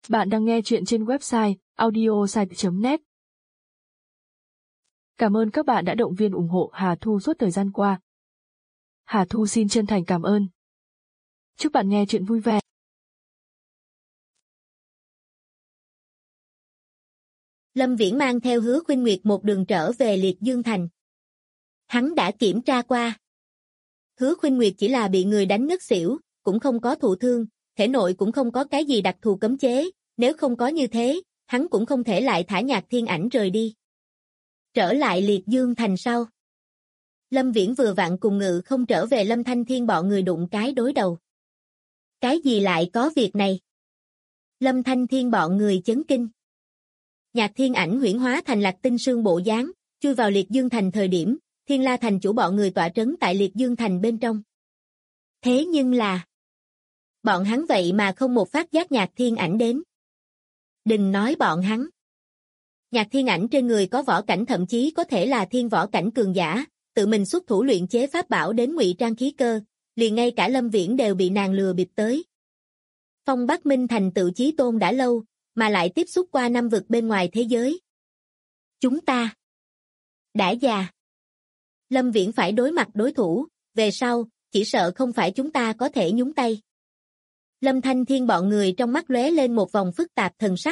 Bạn đang nghe chuyện trên website audiosite.net. Cảm ơn các bạn đã động viên ủng hộ Hà Thu suốt thời gian qua. Hà Thu xin chân thành cảm ơn. Chúc bạn nghe chuyện vui vẻ. Lâm Viễn mang theo Hứa Khuynh Nguyệt một đường trở về Liệt Dương Thành. Hắn đã kiểm tra qua. Hứa Khuynh Nguyệt chỉ là bị người đánh ngất xỉu, cũng không có thụ thương, thể nội cũng không có cái gì đặc thù cấm chế, nếu không có như thế, hắn cũng không thể lại thả Nhạc Thiên Ảnh rời đi. Trở lại Liệt Dương Thành sau. Lâm Viễn vừa vặn cùng Ngự Không trở về Lâm Thanh Thiên bọn người đụng cái đối đầu. Cái gì lại có việc này? Lâm Thanh Thiên bọn người chấn kinh. Nhạc Thiên Ảnh huyễn hóa thành Lạc Tinh Sương bộ dáng, chui vào Liệt Dương Thành thời điểm, Thiên La Thành chủ bọn người tọa trấn tại Liệt Dương Thành bên trong. Thế nhưng là, bọn hắn vậy mà không một phát giác Nhạc Thiên Ảnh đến. Đừng nói bọn hắn. Nhạc Thiên Ảnh trên người có võ cảnh, thậm chí có thể là thiên võ cảnh cường giả, tự mình xuất thủ luyện chế pháp bảo đến ngụy trang khí cơ, liền ngay cả Lâm Viễn đều bị nàng lừa bịp tới. Phong Bắc Minh thành tựu chí tôn đã lâu, mà lại tiếp xúc qua năm vực bên ngoài thế giới. Chúng ta đã già. Lâm Viễn phải đối mặt đối thủ, về sau, chỉ sợ không phải chúng ta có thể nhúng tay. Lâm Thanh Thiên bọn người trong mắt lóe lên một vòng phức tạp thần sắc.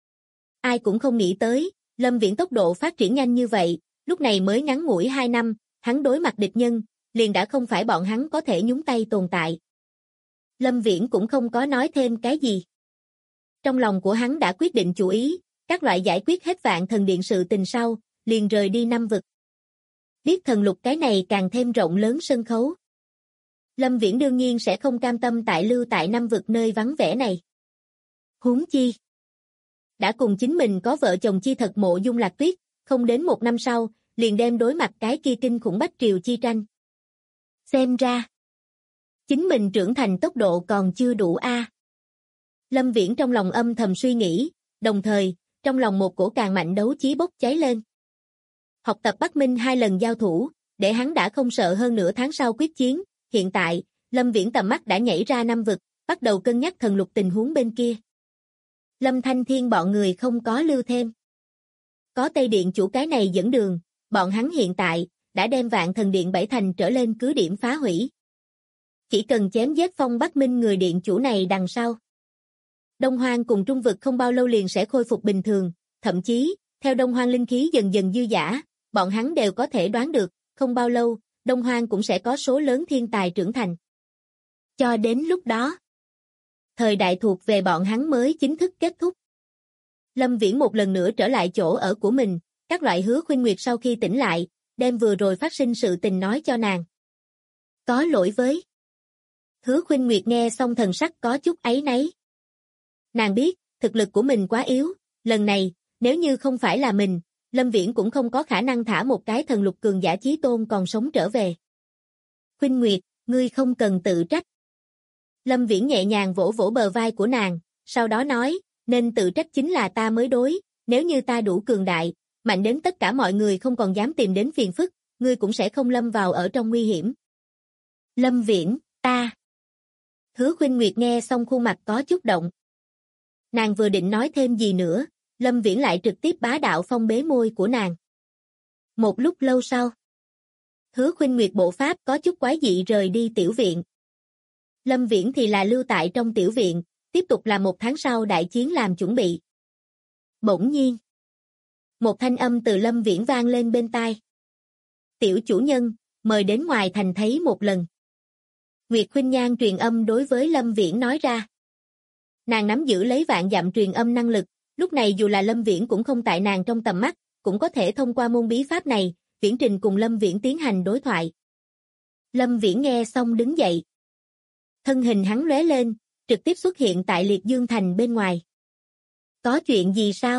Ai cũng không nghĩ tới, Lâm Viễn tốc độ phát triển nhanh như vậy, lúc này mới ngắn ngủi 2 năm, hắn đối mặt địch nhân, liền đã không phải bọn hắn có thể nhúng tay tồn tại. Lâm Viễn cũng không có nói thêm cái gì. Trong lòng của hắn đã quyết định chủ ý, các loại giải quyết hết Vạn Thần Điện sự tình sau, liền rời đi năm vực. Biết thần lục cái này càng thêm rộng lớn sân khấu. Lâm Viễn đương nhiên sẽ không cam tâm tại lưu tại năm vực nơi vắng vẻ này. Huống chi đã cùng chính mình có vợ chồng chi thật Mộ Dung Lạc Tuyết, không đến 1 năm sau, liền đem đối mặt cái kia kinh khủng Bách Triều chi tranh. Xem ra, chính mình trưởng thành tốc độ còn chưa đủ a. Lâm Viễn trong lòng âm thầm suy nghĩ, đồng thời, trong lòng một cổ càng mạnh đấu chí bốc cháy lên. Học tập Bắc Minh 2 lần giao thủ, để hắn đã không sợ hơn nửa tháng sau quyết chiến, hiện tại, Lâm Viễn tầm mắt đã nhảy ra năm vực, bắt đầu cân nhắc thần lục tình huống bên kia. Lâm Thanh Thiên bọn người không có lưu thêm. Có Tây Điện chủ cái này dẫn đường, bọn hắn hiện tại, đã đem Vạn Thần Điện 7 thành trở lên cứ điểm phá hủy. Chỉ cần chém giết Phong Bắc Minh người điện chủ này đằng sau. Đông Hoang cùng Trung vực không bao lâu liền sẽ khôi phục bình thường, thậm chí, theo Đông Hoang linh khí dần dần dư dả, bọn hắn đều có thể đoán được, không bao lâu, Đông Hoang cũng sẽ có số lớn thiên tài trưởng thành. Cho đến lúc đó, thời đại thuộc về bọn hắn mới chính thức kết thúc. Lâm Viễn một lần nữa trở lại chỗ ở của mình, các loại Hứa Khuynh Nguyệt sau khi tỉnh lại, đem vừa rồi phát sinh sự tình nói cho nàng. Có lỗi với. Hứa Khuynh Nguyệt nghe xong thần sắc có chút áy náy. Nàng biết, thực lực của mình quá yếu, lần này, nếu như không phải là mình, Lâm Viễn cũng không có khả năng thả một cái thần lục cường giả chí tôn còn sống trở về. Khuynh Nguyệt, ngươi không cần tự trách. Lâm Viễn nhẹ nhàng vỗ vỗ bờ vai của nàng, sau đó nói, nên tự trách chính là ta mới đối, nếu như ta đủ cường đại, mạnh đến tất cả mọi người không còn dám tìm đến phiền phức, ngươi cũng sẽ không lâm vào ở trong nguy hiểm. Lâm Viễn, ta. Hứa Khuynh Nguyệt nghe xong khuôn mặt có chút động. Nàng vừa định nói thêm gì nữa, Lâm Viễn lại trực tiếp bá đạo phong bế môi của nàng. Một lúc lâu sau, Hứa Khuynh Nguyệt bộ pháp có chút quái dị rời đi tiểu viện. Lâm Viễn thì là lưu tại trong tiểu viện, tiếp tục làm 1 tháng sau đại chiến làm chuẩn bị. Bỗng nhiên, một thanh âm từ Lâm Viễn vang lên bên tai. Tiểu chủ nhân, mời đến ngoài thành thấy một lần. Nguyệt Khuynh Nhan truyền âm đối với Lâm Viễn nói ra. Nàng nắm giữ lấy vạn dặm truyền âm năng lực, lúc này dù là Lâm Viễn cũng không tại nàng trong tầm mắt, cũng có thể thông qua môn bí pháp này, viễn trình cùng Lâm Viễn tiến hành đối thoại. Lâm Viễn nghe xong đứng dậy. Thân hình hắn lóe lên, trực tiếp xuất hiện tại Liệt Dương Thành bên ngoài. Có chuyện gì sao?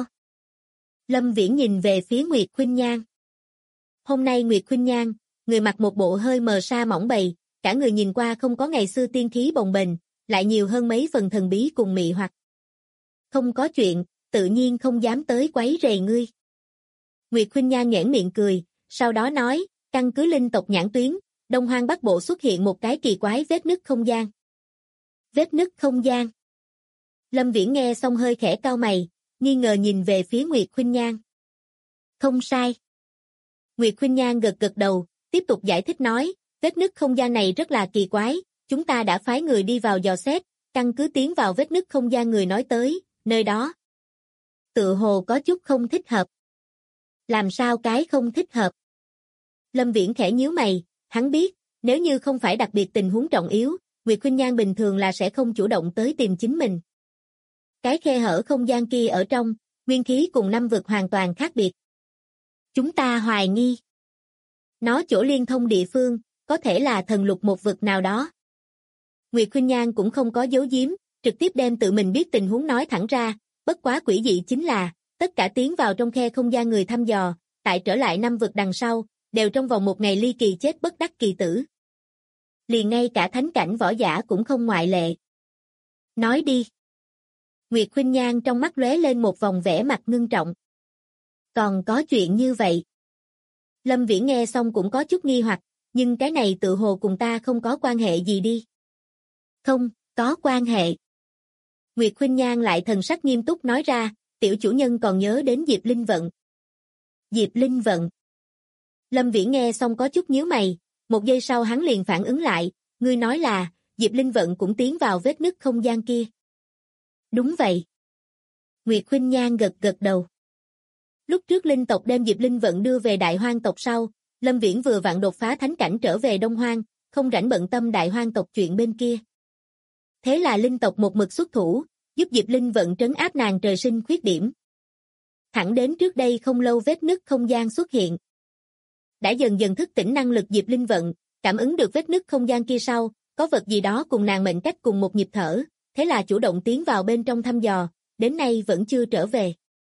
Lâm Viễn nhìn về phía Nguyệt Khuynh Nhan. Hôm nay Nguyệt Khuynh Nhan, người mặc một bộ hơi mờ sa mỏng bầy, cả người nhìn qua không có ngày xưa tiên khí bồng bềnh, lại nhiều hơn mấy phần thần bí cùng mị hoặc. Không có chuyện, tự nhiên không dám tới quấy rầy ngươi. Nguyệt Khuynh Nhan nhoẻn miệng cười, sau đó nói, căn cứ linh tộc nhãn tuyến, Đông Hoang Bắc Bộ xuất hiện một cái kỳ quái vết nứt không gian. Vết nứt không gian. Lâm Viễn nghe xong hơi khẽ cau mày, nghi ngờ nhìn về phía Nguyệt Khuynh Nhan. Không sai. Nguyệt Khuynh Nhan gật gật đầu, tiếp tục giải thích nói, vết nứt không gian này rất là kỳ quái, chúng ta đã phái người đi vào dò xét, căn cứ tiến vào vết nứt không gian người nói tới, nơi đó. Tựa hồ có chút không thích hợp. Làm sao cái không thích hợp? Lâm Viễn khẽ nhíu mày, hắn biết, nếu như không phải đặc biệt tình huống trọng yếu, Nguyệt Khuynh Nhan bình thường là sẽ không chủ động tới tìm chính mình. Cái khe hở không gian kia ở trong, nguyên khí cùng năm vực hoàn toàn khác biệt. Chúng ta hoài nghi. Nó chỗ liên thông địa phương, có thể là thần lục một vực nào đó. Nguyệt Khuynh Nhan cũng không có giấu giếm, trực tiếp đem tự mình biết tình huống nói thẳng ra, bất quá quỷ dị chính là, tất cả tiến vào trong khe không gian người thăm dò, tại trở lại năm vực đằng sau, đều trong vòng một ngày ly kỳ chết bất đắc kỳ tử. Liền ngay cả thánh cảnh võ giả cũng không ngoại lệ. Nói đi. Nguyệt Khuynh Nhan trong mắt lóe lên một vòng vẻ mặt ngưng trọng. Còn có chuyện như vậy. Lâm Viễn nghe xong cũng có chút nghi hoặc, nhưng cái này tự hồ cùng ta không có quan hệ gì đi. Không, có quan hệ. Nguyệt Khuynh Nhan lại thần sắc nghiêm túc nói ra, tiểu chủ nhân còn nhớ đến Diệp Linh Vận. Diệp Linh Vận. Lâm Viễn nghe xong có chút nhíu mày, một giây sau hắn liền phản ứng lại, ngươi nói là, Diệp Linh Vận cũng tiến vào vết nứt không gian kia. Đúng vậy. Nguyệt Khuynh Nhan gật gật đầu. Lúc trước linh tộc đem Diệp Linh Vận đưa về Đại Hoang tộc sau, Lâm Viễn vừa vặn đột phá thánh cảnh trở về Đông Hoang, không rảnh bận tâm Đại Hoang tộc chuyện bên kia. Thế là linh tộc một mực xuất thủ, giúp Diệp Linh Vận trấn áp nàng trời sinh khuyết điểm. Thẳng đến trước đây không lâu vết nứt không gian xuất hiện. Đã dần dần thức tỉnh năng lực Diệp Linh Vận, cảm ứng được vết nứt không gian kia sau, có vật gì đó cùng nàng mệnh cách cùng một nhịp thở, thế là chủ động tiến vào bên trong thăm dò, đến nay vẫn chưa trở về.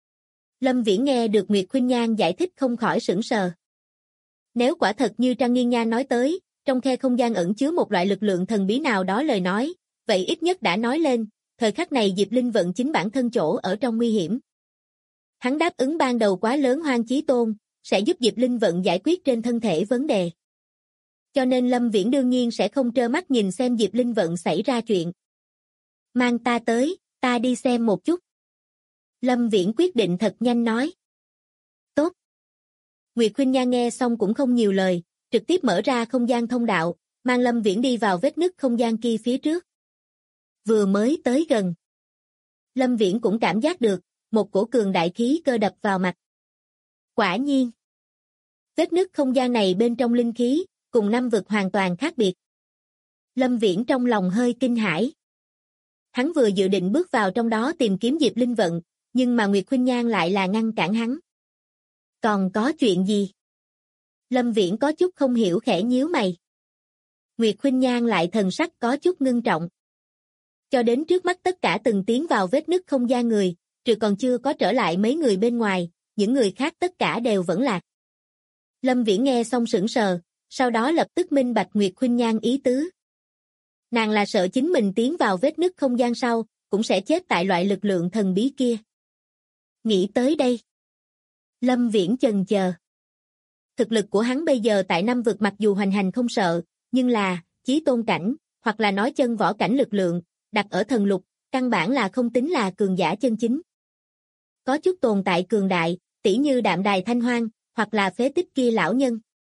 Lâm Viễn nghe được Nguyệt Khuynh Nhan giải thích không khỏi sửng sờ. Nếu quả thật như Trang Nghiên Nha nói tới, trong khe không gian ẩn chứa một loại lực lượng thần bí nào đó lời nói, vậy ít nhất đã nói lên, thời khắc này Diệp Linh Vận chính bản thân chỗ ở trong nguy hiểm. Hắn đáp ứng ban đầu quá lớn Hoang Chí Tôn, sẽ giúp Diệp Linh Vận giải quyết trên thân thể vấn đề. Cho nên Lâm Viễn đương nhiên sẽ không trơ mắt nhìn xem Diệp Linh Vận xảy ra chuyện. Mang ta tới, ta đi xem một chút. Lâm Viễn quyết định thật nhanh nói. Tốt. Nguyệt Khuynh Nhan nghe xong cũng không nhiều lời, trực tiếp mở ra không gian thông đạo, mang Lâm Viễn đi vào vết nứt không gian kia phía trước. Vừa mới tới gần. Lâm Viễn cũng cảm giác được, một cổ cường đại khí cơ đập vào mặt. Quả nhiên. Vết nứt không gian này bên trong linh khí, cùng năm vực hoàn toàn khác biệt. Lâm Viễn trong lòng hơi kinh hãi. Hắn vừa dự định bước vào trong đó tìm kiếm Diệp Linh Vận, nhưng mà Nguyệt Khuynh Nhan lại là ngăn cản hắn. Còn có chuyện gì? Lâm Viễn có chút không hiểu khẽ nhíu mày. Nguyệt Khuynh Nhan lại thần sắc có chút ngưng trọng. Cho đến trước mắt tất cả từng tiến vào vết nứt không gian người, trừ còn chưa có trở lại mấy người bên ngoài, những người khác tất cả đều vẫn lạc. Lâm Viễn nghe xong sững sờ, sau đó lập tức minh bạch Nguyệt Khuynh Nhan ý tứ. Nàng là sợ chính mình tiến vào vết nứt không gian sau, cũng sẽ chết tại loại lực lượng thần bí kia. Nghĩ tới đây. Lâm Viễn chần chờ. Thực lực của hắn bây giờ tại năm vực mặc dù hoành hành không sợ, nhưng là, chí tôn cảnh, hoặc là nói chân võ cảnh lực lượng, đặt ở thần lục, căn bản là không tính là cường giả chân chính. Có chút tồn tại cường đại, tỉ như Đạm Đài Thanh Hoang, hoặc là phế tích kia lão nhân.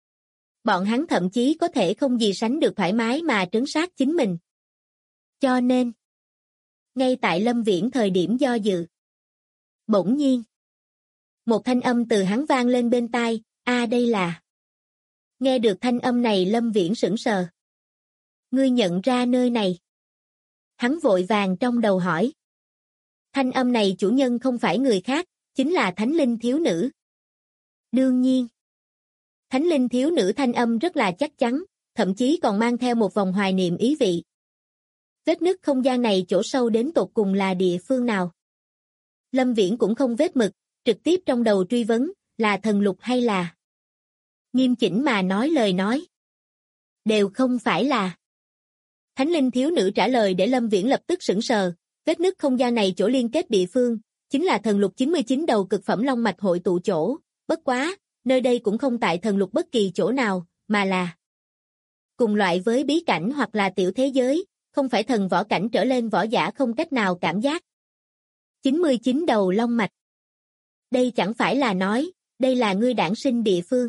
Bọn hắn thậm chí có thể không gì sánh được thoải mái mà trấn sát chính mình. Cho nên, ngay tại Lâm Viễn thời điểm do dự. Bỗng nhiên, một thanh âm từ hắn vang lên bên tai, đây là. Nghe được thanh âm này Lâm Viễn sững sờ. Ngươi nhận ra nơi này. Hắn vội vàng trong đầu hỏi. Thanh âm này chủ nhân không phải người khác, chính là Thánh Linh thiếu nữ. Đương nhiên. Thánh Linh thiếu nữ thanh âm rất là chắc chắn, thậm chí còn mang theo một vòng hoài niệm ý vị. Vết nứt không gian này chỗ sâu đến tột cùng là địa phương nào? Lâm Viễn cũng không vết mực, trực tiếp trong đầu truy vấn, là thần lục hay là? Nghiêm chỉnh mà nói lời nói. Đều không phải là. Thánh Linh thiếu nữ trả lời để Lâm Viễn lập tức sững sờ, vết nứt không gian này chỗ liên kết địa phương, chính là thần lục 99 đầu cực phẩm long mạch hội tụ chỗ, bất quá, nơi đây cũng không tại thần lục bất kỳ chỗ nào, mà là cùng loại với bí cảnh hoặc là tiểu thế giới, không phải thần võ cảnh trở lên võ giả không cách nào cảm giác. 99 đầu long mạch. Đây chẳng phải là nói, đây là ngươi đản sinh địa phương.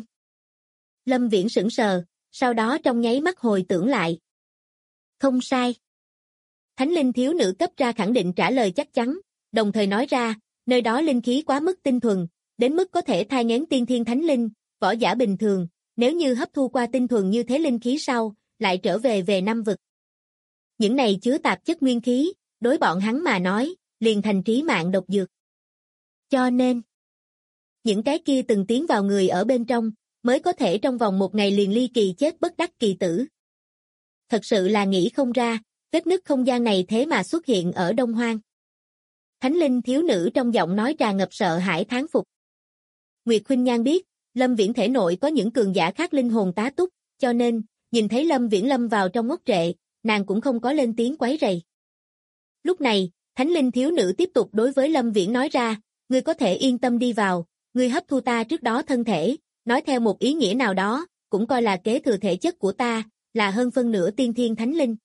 Lâm Viễn sững sờ, sau đó trong nháy mắt hồi tưởng lại. Không sai. Thánh linh thiếu nữ cấp ra khẳng định trả lời chắc chắn, đồng thời nói ra, nơi đó linh khí quá mức tinh thuần, đến mức có thể thai nghén tiên thiên thánh linh, võ giả bình thường, nếu như hấp thu qua tinh thuần như thế linh khí sau, lại trở về năm vực. Những này chứa tạp chất nguyên khí, đối bọn hắn mà nói, liền thành trí mạng độc dược. Cho nên, những cái kia từng tiến vào người ở bên trong, mới có thể trong vòng một ngày liền ly kỳ chết bất đắc kỳ tử. Thật sự là nghĩ không ra, vết nứt không gian này thế mà xuất hiện ở Đông Hoang. Thánh linh thiếu nữ trong giọng nói tràn ngập sợ hãi thán phục. Nguyệt Khuynh Nhan biết, Lâm Viễn thể nội có những cường giả khác linh hồn tá túc, cho nên, nhìn thấy Lâm Viễn lâm vào trong ngốc trệ, nàng cũng không có lên tiếng quấy rầy. Lúc này, Thánh linh thiếu nữ tiếp tục đối với Lâm Viễn nói ra, ngươi có thể yên tâm đi vào, ngươi hấp thu ta trước đó thân thể, nói theo một ý nghĩa nào đó, cũng coi là kế thừa thể chất của ta, là hơn phân nửa tiên thiên thánh linh.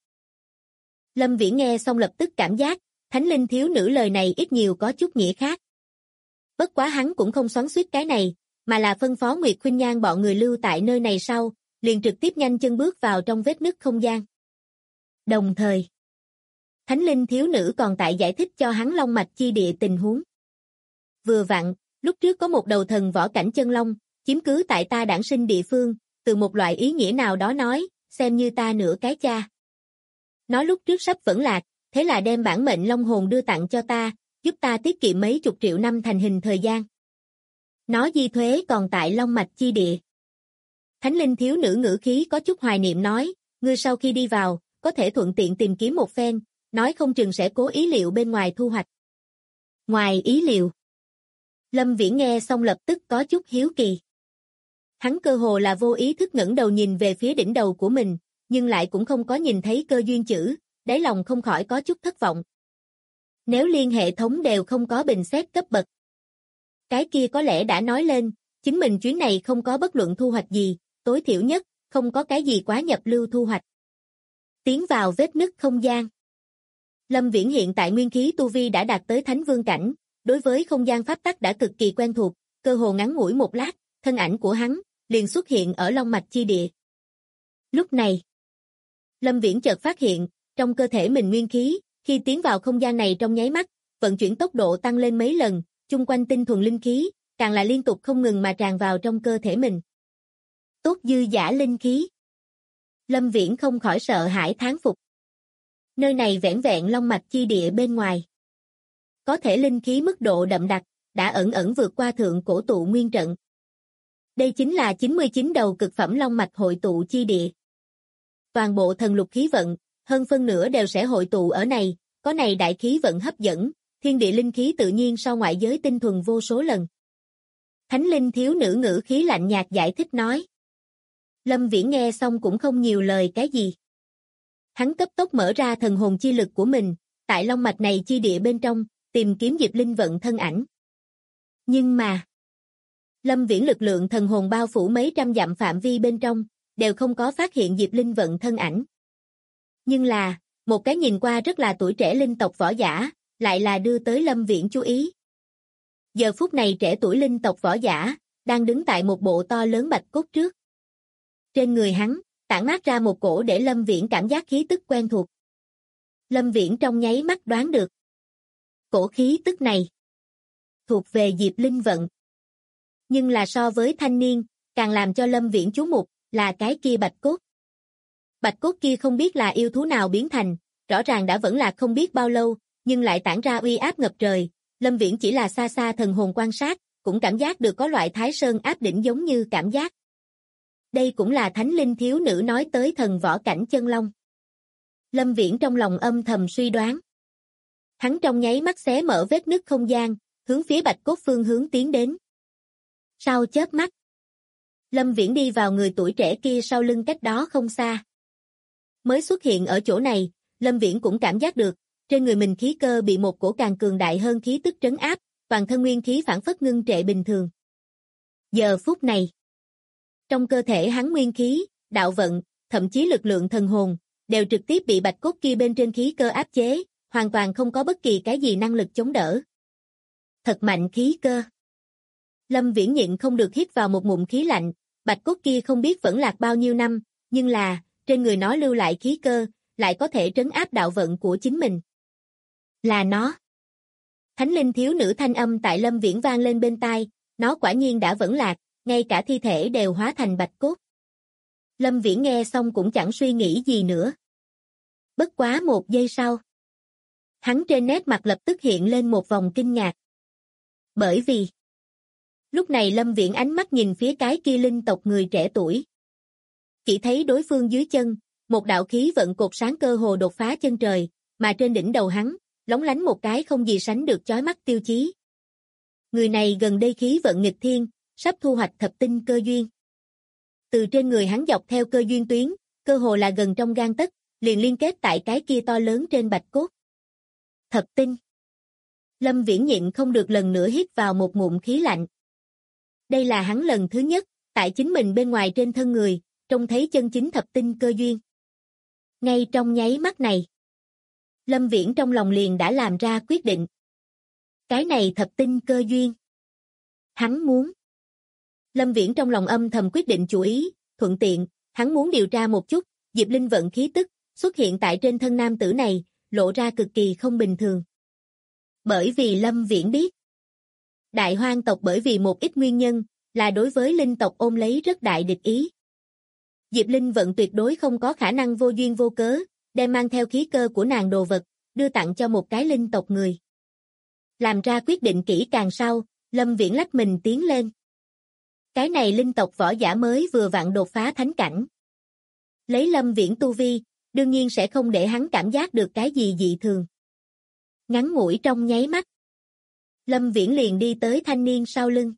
Lâm Viễn nghe xong lập tức cảm giác, Thánh linh thiếu nữ lời này ít nhiều có chút nghĩa khác. Bất quá hắn cũng không xoắn xuýt cái này, mà là phân phó Nguyệt Khuynh Nhan bọn người lưu tại nơi này sau, liền trực tiếp nhanh chân bước vào trong vết nứt không gian. Đồng thời, Thánh linh thiếu nữ còn tại giải thích cho hắn long mạch chi địa tình huống. Vừa vặn, lúc trước có một đầu thần võ cảnh chân long, chiếm cứ tại ta đản sinh địa phương, từ một loại ý nghĩa nào đó nói, xem như ta nửa cái cha. Nó lúc trước sắp vẫn lạc, thế là đem bản mệnh long hồn đưa tặng cho ta, giúp ta tiết kiệm mấy chục triệu năm thành hình thời gian. Nó di thuế còn tại long mạch chi địa. Thánh linh thiếu nữ ngữ khí có chút hoài niệm nói, ngươi sau khi đi vào, có thể thuận tiện tìm kiếm một phen, nói không chừng sẽ cố ý liệu bên ngoài thu hoạch. Ngoài ý liệu. Lâm Viễn nghe xong lập tức có chút hiếu kỳ. Hắn cơ hồ là vô ý thức ngẩng đầu nhìn về phía đỉnh đầu của mình, nhưng lại cũng không có nhìn thấy cơ duyên chữ, đáy lòng không khỏi có chút thất vọng. Nếu liên hệ thống đều không có bình xét cấp bậc, cái kia có lẽ đã nói lên, chính mình chuyến này không có bất luận thu hoạch gì, tối thiểu nhất, không có cái gì quá nhập lưu thu hoạch. Tiến vào vết nứt không gian. Lâm Viễn hiện tại nguyên khí tu vi đã đạt tới thánh vương cảnh, đối với không gian pháp tắc đã cực kỳ quen thuộc, cơ hồ ngắn ngủi một lát, thân ảnh của hắn liền xuất hiện ở long mạch chi địa. Lúc này, Lâm Viễn chợt phát hiện, trong cơ thể mình nguyên khí, khi tiến vào không gian này trong nháy mắt, vận chuyển tốc độ tăng lên mấy lần, chung quanh tinh thuần linh khí, càng là liên tục không ngừng mà tràn vào trong cơ thể mình. Tốt dư giả linh khí. Lâm Viễn không khỏi sợ hãi thán phục. Nơi này vẻn vẹn long mạch chi địa bên ngoài. Có thể linh khí mức độ đậm đặc, đã ẩn ẩn vượt qua thượng cổ tụ nguyên trận. Đây chính là 99 đầu cực phẩm long mạch hội tụ chi địa. Toàn bộ thần lục khí vận, hơn phân nửa đều sẽ hội tụ ở này, có này đại khí vận hấp dẫn, thiên địa linh khí tự nhiên so ngoại giới tinh thuần vô số lần. Thánh linh thiếu nữ ngữ khí lạnh nhạt giải thích nói. Lâm Viễn nghe xong cũng không nhiều lời cái gì. Hắn cấp tốc mở ra thần hồn chi lực của mình, tại long mạch này chi địa bên trong, tìm kiếm Diệp Linh Vận thân ảnh. Nhưng mà, Lâm Viễn lực lượng thần hồn bao phủ mấy trăm dặm phạm vi bên trong, đều không có phát hiện Diệp Linh Vận thân ảnh. Nhưng là, một cái nhìn qua rất là tuổi trẻ linh tộc võ giả, lại là đưa tới Lâm Viễn chú ý. Giờ phút này trẻ tuổi linh tộc võ giả, đang đứng tại một bộ to lớn bạch cốt trước. Trên người hắn, tản mát ra một cổ để Lâm Viễn cảm giác khí tức quen thuộc. Lâm Viễn trong nháy mắt đoán được. Cổ khí tức này thuộc về Diệp Linh Vận. Nhưng là so với thanh niên, càng làm cho Lâm Viễn chú mục là cái kia bạch cốt. Bạch cốt kia không biết là yêu thú nào biến thành, rõ ràng đã vẫn là không biết bao lâu, nhưng lại tản ra uy áp ngập trời. Lâm Viễn chỉ là xa xa thần hồn quan sát, cũng cảm giác được có loại Thái Sơn áp đỉnh giống như cảm giác. Đây cũng là thánh linh thiếu nữ nói tới thần võ cảnh chân long. Lâm Viễn trong lòng âm thầm suy đoán. Hắn trong nháy mắt xé mở vết nứt không gian, hướng phía bạch cốt phương hướng tiến đến. Sau chớp mắt, Lâm Viễn đi vào người tuổi trẻ kia sau lưng cách đó không xa. Mới xuất hiện ở chỗ này, Lâm Viễn cũng cảm giác được, trên người mình khí cơ bị một cổ càng cường đại hơn khí tức trấn áp, toàn thân nguyên khí phản phất ngưng trệ bình thường. Giờ phút này, trong cơ thể hắn nguyên khí, đạo vận, thậm chí lực lượng thần hồn, đều trực tiếp bị bạch cốt kia bên trên khí cơ áp chế, hoàn toàn không có bất kỳ cái gì năng lực chống đỡ. Thật mạnh khí cơ. Lâm Viễn nhịn không được hít vào một ngụm khí lạnh, bạch cốt kia không biết vẫn lạc bao nhiêu năm, nhưng là, trên người nó lưu lại khí cơ, lại có thể trấn áp đạo vận của chính mình. Là nó. Thánh linh thiếu nữ thanh âm tại Lâm Viễn vang lên bên tai, nó quả nhiên đã vẫn lạc, ngay cả thi thể đều hóa thành bạch cốt. Lâm Viễn nghe xong cũng chẳng suy nghĩ gì nữa. Bất quá một giây sau, hắn trên nét mặt lập tức hiện lên một vòng kinh ngạc. Bởi vì, lúc này Lâm Viễn ánh mắt nhìn phía cái kia linh tộc người trẻ tuổi. Chỉ thấy đối phương dưới chân, một đạo khí vận cột sáng cơ hồ đột phá chân trời, mà trên đỉnh đầu hắn, lóng lánh một cái không gì sánh được chói mắt tiêu chí. Người này gần đây khí vận nghịch thiên, sắp thu hoạch thập tinh cơ duyên. Từ trên người hắn dọc theo cơ duyên tuyến, cơ hồ là gần trong gang tấc, liền liên kết tại cái kia to lớn trên bạch cốt. Thập tinh. Lâm Viễn nhịn không được lần nữa hít vào một ngụm khí lạnh. Đây là hắn lần thứ nhất, tại chính mình bên ngoài trên thân người, trông thấy chân chính thập tinh cơ duyên. Ngay trong nháy mắt này, Lâm Viễn trong lòng liền đã làm ra quyết định. Cái này thập tinh cơ duyên. Hắn muốn. Lâm Viễn trong lòng âm thầm quyết định chủ ý, thuận tiện, hắn muốn điều tra một chút, Diệp Linh vận khí tức, xuất hiện tại trên thân nam tử này, lộ ra cực kỳ không bình thường. Bởi vì Lâm Viễn biết, Đại Hoang tộc bởi vì một ít nguyên nhân, là đối với linh tộc ôm lấy rất đại địch ý. Diệp Linh vận tuyệt đối không có khả năng vô duyên vô cớ, đem mang theo khí cơ của nàng đồ vật, đưa tặng cho một cái linh tộc người. Làm ra quyết định kỹ càng sau, Lâm Viễn lách mình tiến lên. Cái này linh tộc võ giả mới vừa vặn đột phá thánh cảnh. Lấy Lâm Viễn tu vi, đương nhiên sẽ không để hắn cảm giác được cái gì dị thường. Ngắn ngủi trong nháy mắt, Lâm Viễn liền đi tới thanh niên sau lưng.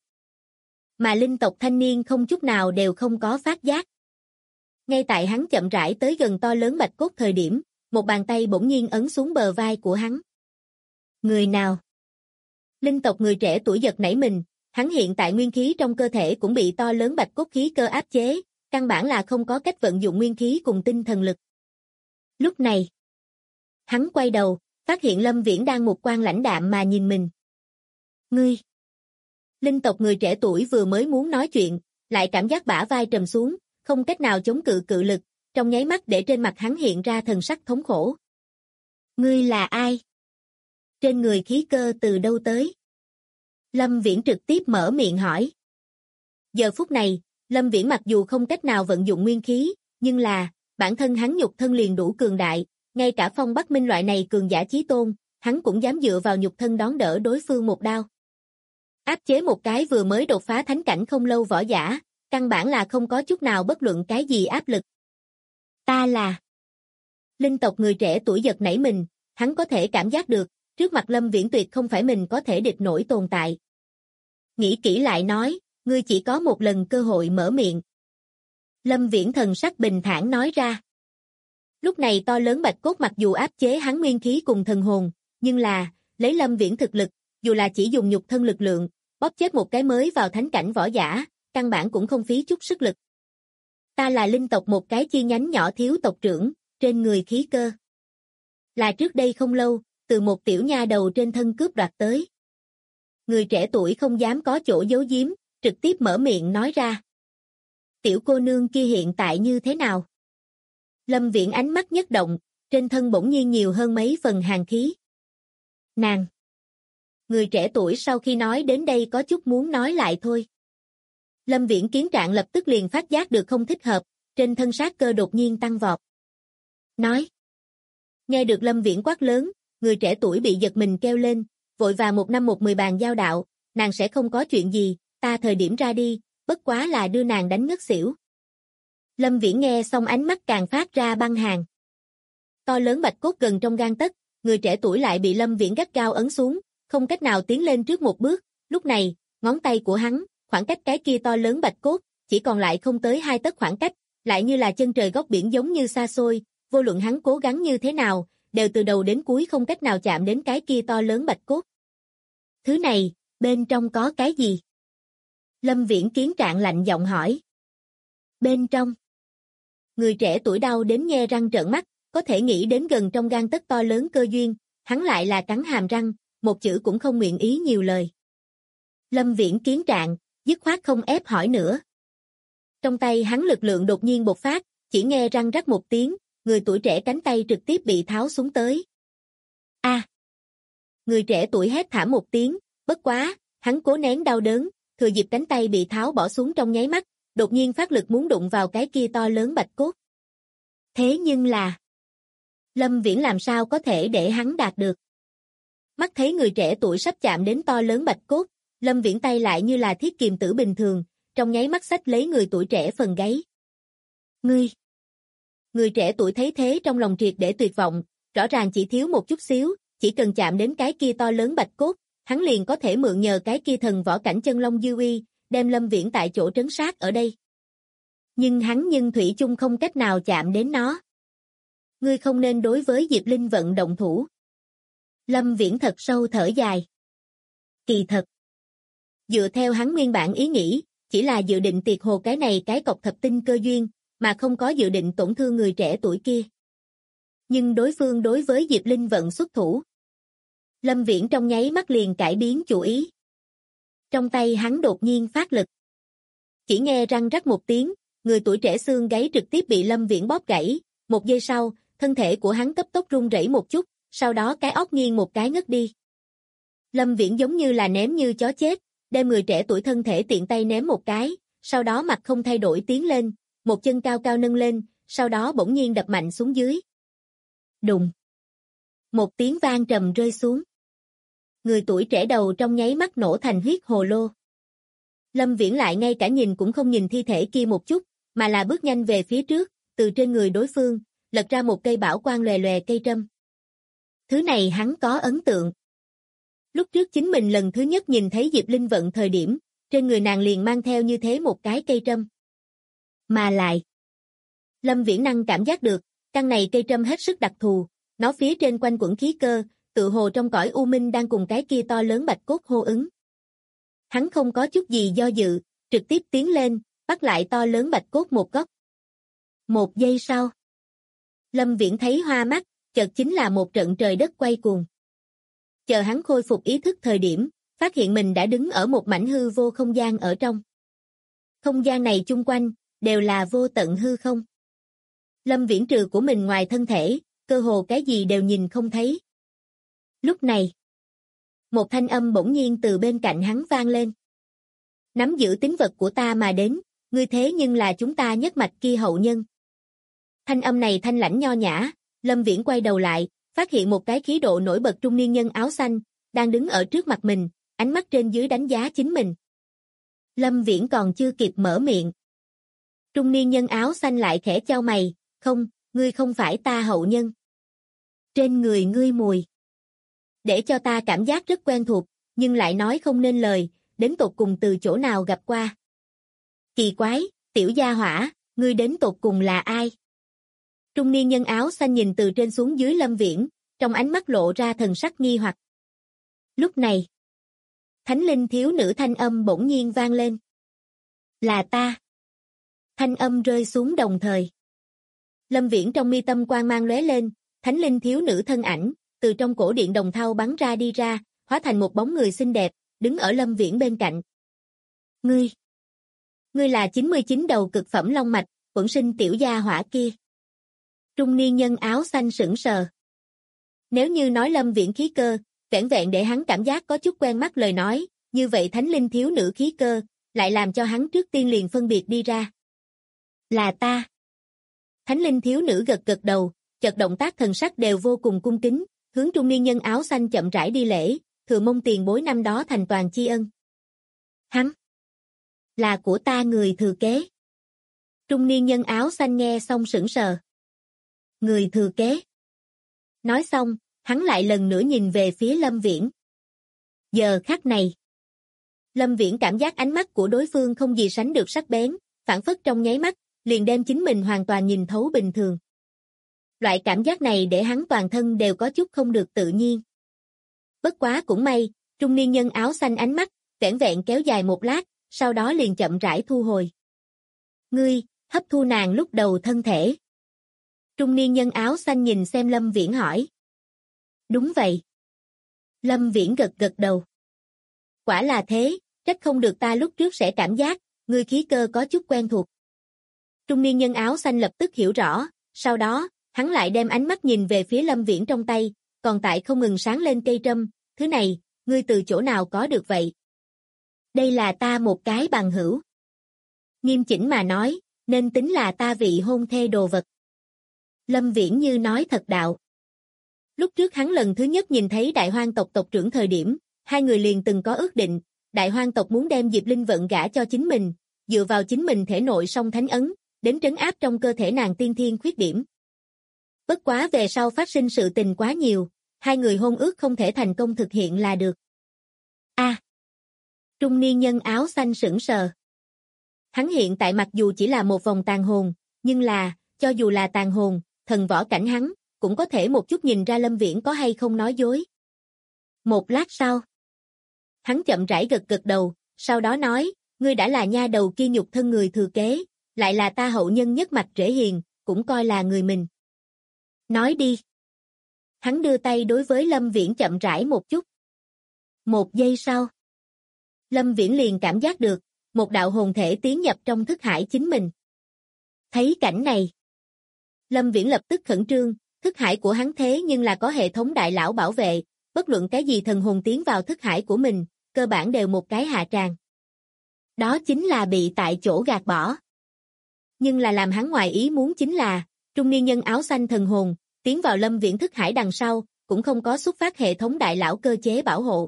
Mà linh tộc thanh niên không chút nào đều không có phát giác. Ngay tại hắn chậm rãi tới gần to lớn bạch cốt thời điểm, một bàn tay bỗng nhiên ấn xuống bờ vai của hắn. Người nào? Linh tộc người trẻ tuổi giật nảy mình, hắn hiện tại nguyên khí trong cơ thể cũng bị to lớn bạch cốt khí cơ áp chế, căn bản là không có cách vận dụng nguyên khí cùng tinh thần lực. Lúc này, hắn quay đầu, phát hiện Lâm Viễn đang một quan lãnh đạm mà nhìn mình. Ngươi! Linh tộc người trẻ tuổi vừa mới muốn nói chuyện, lại cảm giác bả vai trầm xuống, không cách nào chống cự cự lực, trong nháy mắt để trên mặt hắn hiện ra thần sắc thống khổ. Ngươi là ai? Trên người khí cơ từ đâu tới? Lâm Viễn trực tiếp mở miệng hỏi. Giờ phút này, Lâm Viễn mặc dù không cách nào vận dụng nguyên khí, nhưng là, bản thân hắn nhục thân liền đủ cường đại, ngay cả Phong Bắc Minh loại này cường giả chí tôn, hắn cũng dám dựa vào nhục thân đón đỡ đối phương một đao. Áp chế một cái vừa mới đột phá thánh cảnh không lâu võ giả, căn bản là không có chút nào bất luận cái gì áp lực. Ta là... Linh tộc người trẻ tuổi giật nảy mình, hắn có thể cảm giác được, trước mặt Lâm Viễn tuyệt không phải mình có thể địch nổi tồn tại. Nghĩ kỹ lại nói, ngươi chỉ có một lần cơ hội mở miệng. Lâm Viễn thần sắc bình thản nói ra. Lúc này to lớn bạch cốt mặc dù áp chế hắn nguyên khí cùng thần hồn, nhưng là, lấy Lâm Viễn thực lực, dù là chỉ dùng nhục thân lực lượng, bóp chết một cái mới vào thánh cảnh võ giả, căn bản cũng không phí chút sức lực. Ta là linh tộc một cái chi nhánh nhỏ thiếu tộc trưởng, trên người khí cơ. Là trước đây không lâu, từ một tiểu nha đầu trên thân cướp đoạt tới. Người trẻ tuổi không dám có chỗ giấu giếm, trực tiếp mở miệng nói ra. Tiểu cô nương kia hiện tại như thế nào? Lâm Viễn ánh mắt nhất động, trên thân bỗng nhiên nhiều hơn mấy phần hàn khí. Nàng! Người trẻ tuổi sau khi nói đến đây có chút muốn nói lại thôi. Lâm Viễn kiến trạng lập tức liền phát giác được không thích hợp, trên thân sát cơ đột nhiên tăng vọt. Nói. Nghe được Lâm Viễn quát lớn, người trẻ tuổi bị giật mình kêu lên, vội vàng 1 năm 1 10 bàn giao đạo, nàng sẽ không có chuyện gì, ta thời điểm ra đi, bất quá là đưa nàng đánh ngất xỉu. Lâm Viễn nghe xong ánh mắt càng phát ra băng hàn. To lớn bạch cốt gần trong gang tấc, người trẻ tuổi lại bị Lâm Viễn gắt gao ấn xuống, không cách nào tiến lên trước một bước, lúc này, ngón tay của hắn, khoảng cách cái kia to lớn bạch cốt, chỉ còn lại không tới 2 tấc khoảng cách, lại như là chân trời góc biển giống như xa xôi, vô luận hắn cố gắng như thế nào, đều từ đầu đến cuối không cách nào chạm đến cái kia to lớn bạch cốt. Thứ này, bên trong có cái gì? Lâm Viễn kiến trạng lạnh giọng hỏi. Bên trong. Người trẻ tuổi đau đến nhe răng trợn mắt, có thể nghĩ đến gần trong gang tấc to lớn cơ duyên, hắn lại là cắn hàm răng, một chữ cũng không nguyện ý nhiều lời. Lâm Viễn kiến trạng, dứt khoát không ép hỏi nữa. Trong tay hắn lực lượng đột nhiên bộc phát, chỉ nghe răng rắc một tiếng, người tuổi trẻ cánh tay trực tiếp bị tháo xuống tới. A! Người trẻ tuổi hét thảm một tiếng, bất quá, hắn cố nén đau đớn, thừa dịp cánh tay bị tháo bỏ xuống trong nháy mắt, đột nhiên phát lực muốn đụng vào cái kia to lớn bạch cốt. Thế nhưng là, Lâm Viễn làm sao có thể để hắn đạt được? Mắt thấy người trẻ tuổi sắp chạm đến to lớn bạch cốt, Lâm Viễn tay lại như là thiết kiềm tử bình thường, trong nháy mắt xách lấy người tuổi trẻ phần gáy. Ngươi! Người trẻ tuổi thấy thế trong lòng triệt để tuyệt vọng, rõ ràng chỉ thiếu một chút xíu, chỉ cần chạm đến cái kia to lớn bạch cốt, hắn liền có thể mượn nhờ cái kia thần võ cảnh chân long dư uy, đem Lâm Viễn tại chỗ trấn sát ở đây. Nhưng hắn thủy chung không cách nào chạm đến nó. Ngươi không nên đối với Diệp Linh vận động thủ. Lâm Viễn thật sâu thở dài. Kỳ thật, dựa theo hắn nguyên bản ý nghĩ, chỉ là dự định tiệt hồ cái này cái cọc thập tinh cơ duyên, mà không có dự định tổn thương người trẻ tuổi kia. Nhưng đối phương đối với Diệp Linh vận xuất thủ. Lâm Viễn trong nháy mắt liền cải biến chủ ý. Trong tay hắn đột nhiên phát lực. Chỉ nghe răng rắc một tiếng, người tuổi trẻ xương gáy trực tiếp bị Lâm Viễn bóp gãy, một giây sau, thân thể của hắn cấp tốc run rẩy một chút, sau đó cái óc nghiêng một cái ngất đi. Lâm Viễn giống như là ném như chó chết, đem người trẻ tuổi thân thể tiện tay ném một cái, sau đó mặt không thay đổi tiến lên, một chân cao cao nâng lên, sau đó bỗng nhiên đập mạnh xuống dưới. Đùng. Một tiếng vang trầm rơi xuống. Người tuổi trẻ đầu trong nháy mắt nổ thành huyết hồ lô. Lâm Viễn lại ngay cả nhìn cũng không nhìn thi thể kia một chút, mà là bước nhanh về phía trước, từ trên người đối phương, lật ra một cây bảo quang lòe lòe cây trâm. Thứ này hắn có ấn tượng. Lúc trước chính mình lần thứ nhất nhìn thấy Diệp Linh vận thời điểm, trên người nàng liền mang theo như thế một cái cây trâm. Mà lại, Lâm Viễn năng cảm giác được, căn này cây trâm hết sức đặc thù, nó phía trên quanh quẩn khí cơ, tự hồ trong cõi u minh đang cùng cái kia to lớn bạch cốt hô ứng. Hắn không có chút gì do dự, trực tiếp tiến lên, bắt lại to lớn bạch cốt một góc. Một giây sau, Lâm Viễn thấy hoa mắt, chợt chính là một trận trời đất quay cuồng. Chờ hắn khôi phục ý thức thời điểm, phát hiện mình đã đứng ở một mảnh hư vô không gian ở trong. Không gian này chung quanh, đều là vô tận hư không. Lâm Viễn trừ của mình ngoài thân thể, cơ hồ cái gì đều nhìn không thấy. Lúc này, một thanh âm bỗng nhiên từ bên cạnh hắn vang lên. Nắm giữ tín vật của ta mà đến, ngươi thế nhưng là chúng ta nhất mạch kia hậu nhân. Thanh âm này thanh lãnh nho nhã, Lâm Viễn quay đầu lại, phát hiện một cái khí độ nổi bật trung niên nhân áo xanh, đang đứng ở trước mặt mình, ánh mắt trên dưới đánh giá chính mình. Lâm Viễn còn chưa kịp mở miệng. Trung niên nhân áo xanh lại khẽ chau mày, không, ngươi không phải ta hậu nhân. Trên người ngươi mùi. Để cho ta cảm giác rất quen thuộc, nhưng lại nói không nên lời, đến tột cùng từ chỗ nào gặp qua. Kỳ quái, tiểu gia hỏa, ngươi đến tột cùng là ai? Trung niên nhân áo xanh nhìn từ trên xuống dưới Lâm Viễn, trong ánh mắt lộ ra thần sắc nghi hoặc. Lúc này, Thánh linh thiếu nữ thanh âm bỗng nhiên vang lên. Là ta. Thanh âm rơi xuống đồng thời. Lâm Viễn trong mi tâm quang mang lóe lên, Thánh linh thiếu nữ thân ảnh, từ trong cổ điện đồng thau bắn ra đi ra, hóa thành một bóng người xinh đẹp, đứng ở Lâm Viễn bên cạnh. Ngươi là 99 đầu cực phẩm long mạch, quẩn sinh tiểu gia hỏa kia. Trung niên nhân áo xanh sững sờ. Nếu như nói Lâm Viễn khí cơ, vẻn vẹn để hắn cảm giác có chút quen mắt lời nói, như vậy thánh linh thiếu nữ khí cơ, lại làm cho hắn trước tiên liền phân biệt đi ra. Là ta. Thánh linh thiếu nữ gật gật đầu, chợt động tác thần sắc đều vô cùng cung kính, hướng trung niên nhân áo xanh chậm rãi đi lễ, thừa mong tiền bối năm đó thành toàn tri ân. Hắn là của ta người thừa kế. Trung niên nhân áo xanh nghe xong sững sờ. Người thừa kế. Nói xong, hắn lại lần nữa nhìn về phía Lâm Viễn. Giờ khắc này, Lâm Viễn cảm giác ánh mắt của đối phương không gì sánh được sắc bén, phảng phất trong nháy mắt, liền đem chính mình hoàn toàn nhìn thấu bình thường. Loại cảm giác này để hắn toàn thân đều có chút không được tự nhiên. Bất quá cũng may, trung niên nhân áo xanh ánh mắt, vẻn vẹn kéo dài một lát, sau đó liền chậm rãi thu hồi. Ngươi, hấp thu nàng lúc đầu thân thể. Trung niên nhân áo xanh nhìn xem Lâm Viễn hỏi. Đúng vậy. Lâm Viễn gật gật đầu. Quả là thế, trách không được ta lúc trước sẽ cảm giác, ngươi khí cơ có chút quen thuộc. Trung niên nhân áo xanh lập tức hiểu rõ, sau đó, hắn lại đem ánh mắt nhìn về phía Lâm Viễn trong tay, còn tại không ngừng sáng lên cây trâm, thứ này, ngươi từ chỗ nào có được vậy? Đây là ta một cái bằng hữu. Nghiêm chỉnh mà nói, nên tính là ta vị hôn thê đồ vật. Lâm Viễn như nói thật đạo. Lúc trước hắn lần thứ nhất nhìn thấy Đại Hoang tộc tộc trưởng thời điểm, hai người liền từng có ước định, Đại Hoang tộc muốn đem Diệp Linh Vận gả cho chính mình, dựa vào chính mình thể nội song thánh ấn, đến trấn áp trong cơ thể nàng tiên thiên khuyết điểm. Bất quá về sau phát sinh sự tình quá nhiều, hai người hôn ước không thể thành công thực hiện là được. Trung niên nhân áo xanh sững sờ. Hắn hiện tại mặc dù chỉ là một vòng tàn hồn, nhưng là, cho dù là tàn hồn, thần võ cảnh hắn, cũng có thể một chút nhìn ra Lâm Viễn có hay không nói dối. Một lát sau, hắn chậm rãi gật gật đầu, sau đó nói, ngươi đã là nha đầu kia nhục thân người thừa kế, lại là ta hậu nhân nhất mạch rễ hiền, cũng coi là người mình. Nói đi. Hắn đưa tay đối với Lâm Viễn chậm rãi một chút. Một giây sau, Lâm Viễn liền cảm giác được, một đạo hồn thể tiến nhập trong thức hải chính mình. Thấy cảnh này, Lâm Viễn lập tức khẩn trương, thức hải của hắn thế nhưng là có hệ thống đại lão bảo vệ, bất luận cái gì thần hồn tiến vào thức hải của mình, cơ bản đều một cái hạ tràng. Đó chính là bị tại chỗ gạt bỏ. Nhưng là làm hắn ngoài ý muốn chính là, trung niên nhân áo xanh thần hồn, tiến vào Lâm Viễn thức hải đằng sau, cũng không có xuất phát hệ thống đại lão cơ chế bảo hộ.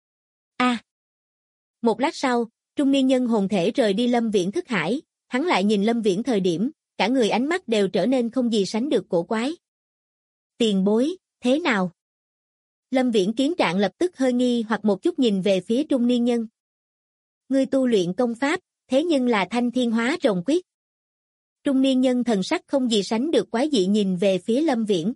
Một lát sau, trung niên nhân hồn thể rời đi Lâm Viễn thức hải, hắn lại nhìn Lâm Viễn thời điểm, cả người ánh mắt đều trở nên không gì sánh được cổ quái. Tiền bối, thế nào? Lâm Viễn kiến trạng lập tức hơi nghi hoặc một chút nhìn về phía trung niên nhân. Ngươi tu luyện công pháp, thế nhưng là Thanh Thiên Hóa Rồng Quyết. Trung niên nhân thần sắc không gì sánh được quái dị nhìn về phía Lâm Viễn.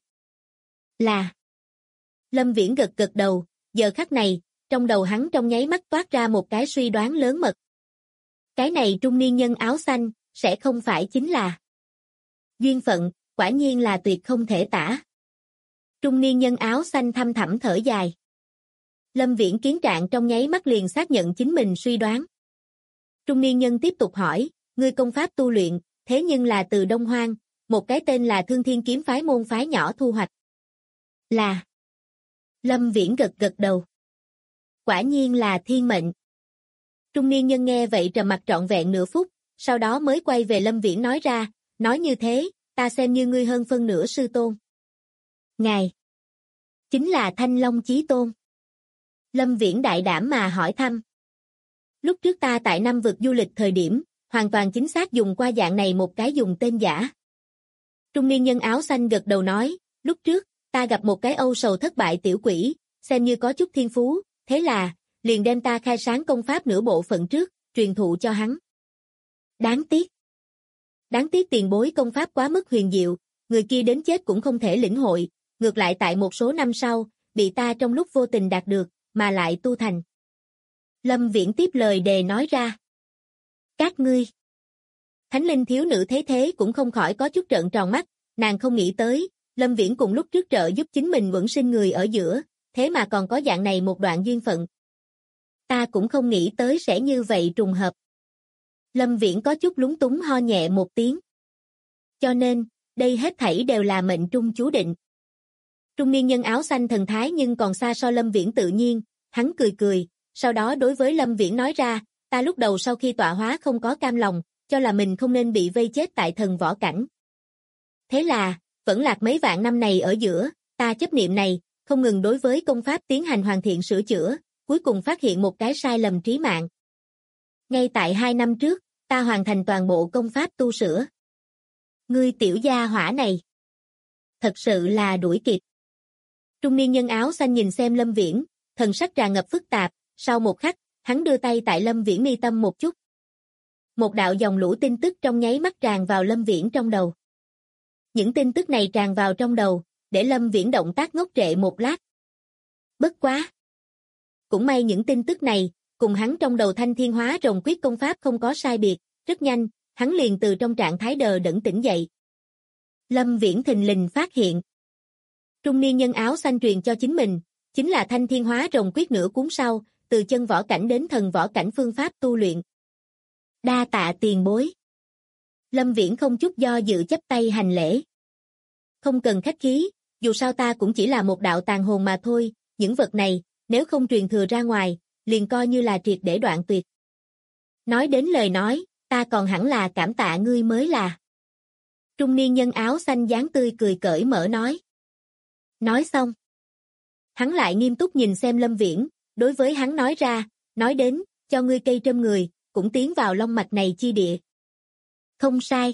Là. Lâm Viễn gật gật đầu, giờ khắc này, trong đầu hắn trong nháy mắt toát ra một cái suy đoán lớn mật. Cái này trung niên nhân áo xanh, sẽ không phải chính là duyên phận, quả nhiên là tuyệt không thể tả. Trung niên nhân áo xanh thăm thẳm thở dài. Lâm Viễn kiến trạng trong nháy mắt liền xác nhận chính mình suy đoán. Trung niên nhân tiếp tục hỏi, ngươi công pháp tu luyện, thế nhưng là từ Đông Hoang, một cái tên là Thương Thiên Kiếm Phái môn phái nhỏ thu hoạch. Là. Lâm Viễn gật gật đầu. Quả nhiên là thiên mệnh. Trung niên nhân nghe vậy trầm mặc trọn vẹn nửa phút, sau đó mới quay về Lâm Viễn nói ra, nói như thế, ta xem như ngươi hơn phân nửa sư tôn. Ngài. Chính là Thanh Long Chí Tôn. Lâm Viễn đại đảm mà hỏi thăm. Lúc trước ta tại Nam vực du lịch thời điểm, hoàn toàn chính xác dùng qua dạng này một cái dùng tên giả. Trung niên nhân áo xanh gật đầu nói, lúc trước, ta gặp một cái âu sầu thất bại tiểu quỷ, xem như có chút thiên phú, thế là, liền đem ta khai sáng công pháp nửa bộ phận trước, truyền thụ cho hắn. Đáng tiếc. Đáng tiếc tiền bối công pháp quá mức huyền diệu, người kia đến chết cũng không thể lĩnh hội, ngược lại tại một số năm sau, bị ta trong lúc vô tình đạt được, mà lại tu thành. Lâm Viễn tiếp lời đề nói ra. Các ngươi. Thánh linh thiếu nữ thấy thế cũng không khỏi có chút trợn tròn mắt, nàng không nghĩ tới, Lâm Viễn cùng lúc trước trợ giúp chính mình vẫn sinh người ở giữa, thế mà còn có dạng này một đoạn duyên phận. Ta cũng không nghĩ tới sẽ như vậy trùng hợp. Lâm Viễn có chút lúng túng ho nhẹ một tiếng. Cho nên, đây hết thảy đều là mệnh trung chú định. Trung niên nhân áo xanh thần thái nhưng còn xa so Lâm Viễn tự nhiên, hắn cười cười, sau đó đối với Lâm Viễn nói ra, ta lúc đầu sau khi tọa hóa không có cam lòng, cho là mình không nên bị vây chết tại thần võ cảnh. Thế là, vẫn lạc mấy vạn năm này ở giữa, ta chấp niệm này, không ngừng đối với công pháp tiến hành hoàn thiện sửa chữa, cuối cùng phát hiện một cái sai lầm trí mạng. Ngay tại 2 năm trước, ta hoàn thành toàn bộ công pháp tu sửa. Ngươi tiểu gia hỏa này. Thật sự là đuổi kịp. Trung niên nhân áo xanh nhìn xem Lâm Viễn, thần sắc tràn ngập phức tạp, sau một khắc, hắn đưa tay tại Lâm Viễn mi tâm một chút. Một đạo dòng lũ tin tức trong nháy mắt tràn vào Lâm Viễn trong đầu. Những tin tức này tràn vào trong đầu, để Lâm Viễn động tác ngốc trệ một lát. Bất quá. Cũng may những tin tức này, cùng hắn trong đầu Thanh Thiên Hóa Rồng Quyết công pháp không có sai biệt, rất nhanh, hắn liền từ trong trạng thái đờ đẫn tỉnh dậy. Lâm Viễn thình lình phát hiện. Trung niên nhân áo xanh truyền cho chính mình, chính là Thanh Thiên Hóa Rồng Quyết nửa cuốn sau, từ chân võ cảnh đến thần võ cảnh phương pháp tu luyện. Đa tạ tiền bối. Lâm Viễn không chút do dự chắp tay hành lễ. Không cần khách khí, dù sao ta cũng chỉ là một đạo tàn hồn mà thôi, những vật này, nếu không truyền thừa ra ngoài, liền coi như là triệt để đoạn tuyệt. Nói đến lời nói, ta còn hẳn là cảm tạ ngươi mới là. Trung niên nhân áo xanh dáng tươi cười cởi mở nói. Nói xong. Hắn lại nghiêm túc nhìn xem Lâm Viễn, đối với hắn nói ra, nói đến, cho ngươi cây trâm người, cũng tiến vào long mạch này chi địa. Không sai.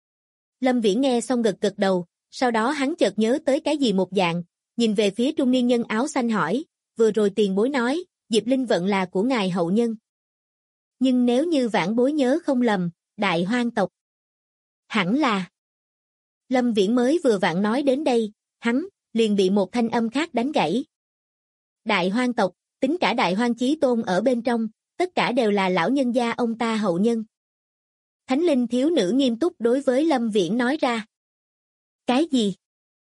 Lâm Viễn nghe xong gật gật đầu, sau đó hắn chợt nhớ tới cái gì một dạng, nhìn về phía trung niên nhân áo xanh hỏi, vừa rồi tiền bối nói, Diệp Linh vận là của ngài hậu nhân. Nhưng nếu như vãn bối nhớ không lầm, đại hoang tộc. Hẳn là. Lâm Viễn mới vừa vặn nói đến đây, hắn liền bị một thanh âm khác đánh gãy. Đại hoang tộc, tính cả đại hoang chí tôn ở bên trong, tất cả đều là lão nhân gia ông ta hậu nhân. Thánh linh thiếu nữ nghiêm túc đối với Lâm Viễn nói ra. Cái gì?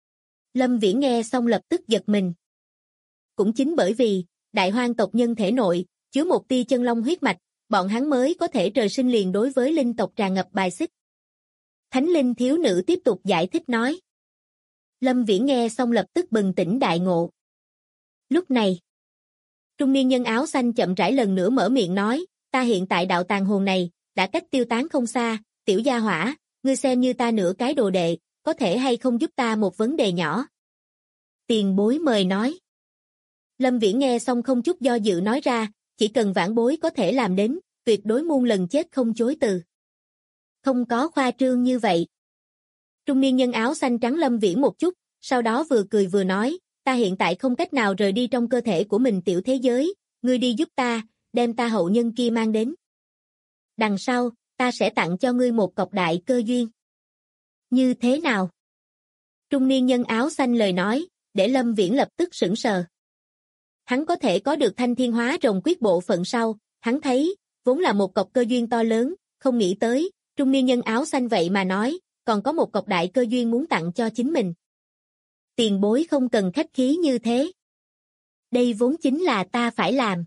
Lâm Viễn nghe xong lập tức giật mình. Cũng chính bởi vì, đại hoang tộc nhân thể nội, chứa một tia chân long huyết mạch, bọn hắn mới có thể trời sinh liền đối với linh tộc tràn ngập bài xích. Thánh linh thiếu nữ tiếp tục giải thích nói. Lâm Viễn nghe xong lập tức bừng tỉnh đại ngộ. Lúc này, trung niên nhân áo xanh chậm rãi lần nữa mở miệng nói, ta hiện tại đạo tàn hồn này, đã cách tiêu tán không xa, tiểu gia hỏa, ngươi xem như ta nửa cái đồ đệ, có thể hay không giúp ta một vấn đề nhỏ. Tiền bối mời nói. Lâm Viễn nghe xong không chút do dự nói ra, chỉ cần vãn bối có thể làm đến, tuyệt đối muôn lần chết không chối từ. Không có khoa trương như vậy. Trung niên nhân áo xanh trắng Lâm Viễn một chút, sau đó vừa cười vừa nói, ta hiện tại không cách nào rời đi trong cơ thể của mình tiểu thế giới, ngươi đi giúp ta, đem ta hậu nhân kia mang đến. Đằng sau, ta sẽ tặng cho ngươi một cọc đại cơ duyên. Như thế nào? Trung niên nhân áo xanh lời nói, để Lâm Viễn lập tức sững sờ. Hắn có thể có được Thanh Thiên Hóa Rồng Quyết bộ phận sau, hắn thấy, vốn là một cọc cơ duyên to lớn, không nghĩ tới, trung niên nhân áo xanh vậy mà nói, còn có một cọc đại cơ duyên muốn tặng cho chính mình. Tiền bối không cần khách khí như thế. Đây vốn chính là ta phải làm.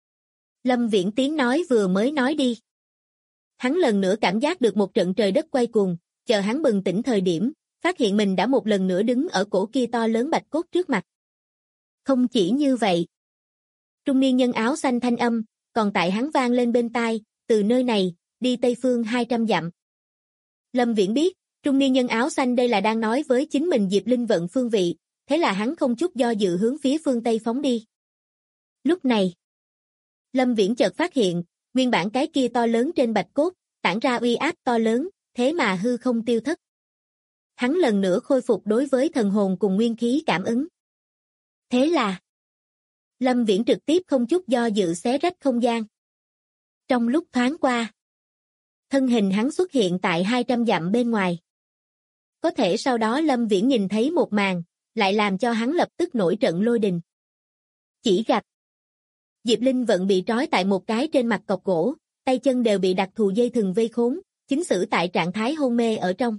Lâm Viễn tiếng nói vừa mới nói đi. Hắn lần nữa cảm giác được một trận trời đất quay cuồng, chờ hắn bừng tỉnh thời điểm, phát hiện mình đã một lần nữa đứng ở cổ kia to lớn bạch cốt trước mặt. Không chỉ như vậy. Trung niên nhân áo xanh thanh âm, còn tại hắn vang lên bên tai, từ nơi này, đi Tây Phương 200 dặm. Lâm Viễn biết, trung niên nhân áo xanh đây là đang nói với chính mình Diệp Linh vận phương vị, thế là hắn không chút do dự hướng phía phương Tây phóng đi. Lúc này, Lâm Viễn chợt phát hiện, nguyên bản cái kia to lớn trên bạch cốt, tản ra uy áp to lớn, thế mà hư không tiêu thất. Hắn lần nữa khôi phục đối với thần hồn cùng nguyên khí cảm ứng. Thế là, Lâm Viễn trực tiếp không chút do dự xé rách không gian. Trong lúc thoáng qua, thân hình hắn xuất hiện tại 200 dặm bên ngoài. Có thể sau đó Lâm Viễn nhìn thấy một màn, lại làm cho hắn lập tức nổi trận lôi đình. Chỉ gặp Diệp Linh vận bị trói tại một cái trên mặt cọc gỗ, tay chân đều bị đặc thù dây thừng vây khốn, chính xử tại trạng thái hôn mê ở trong.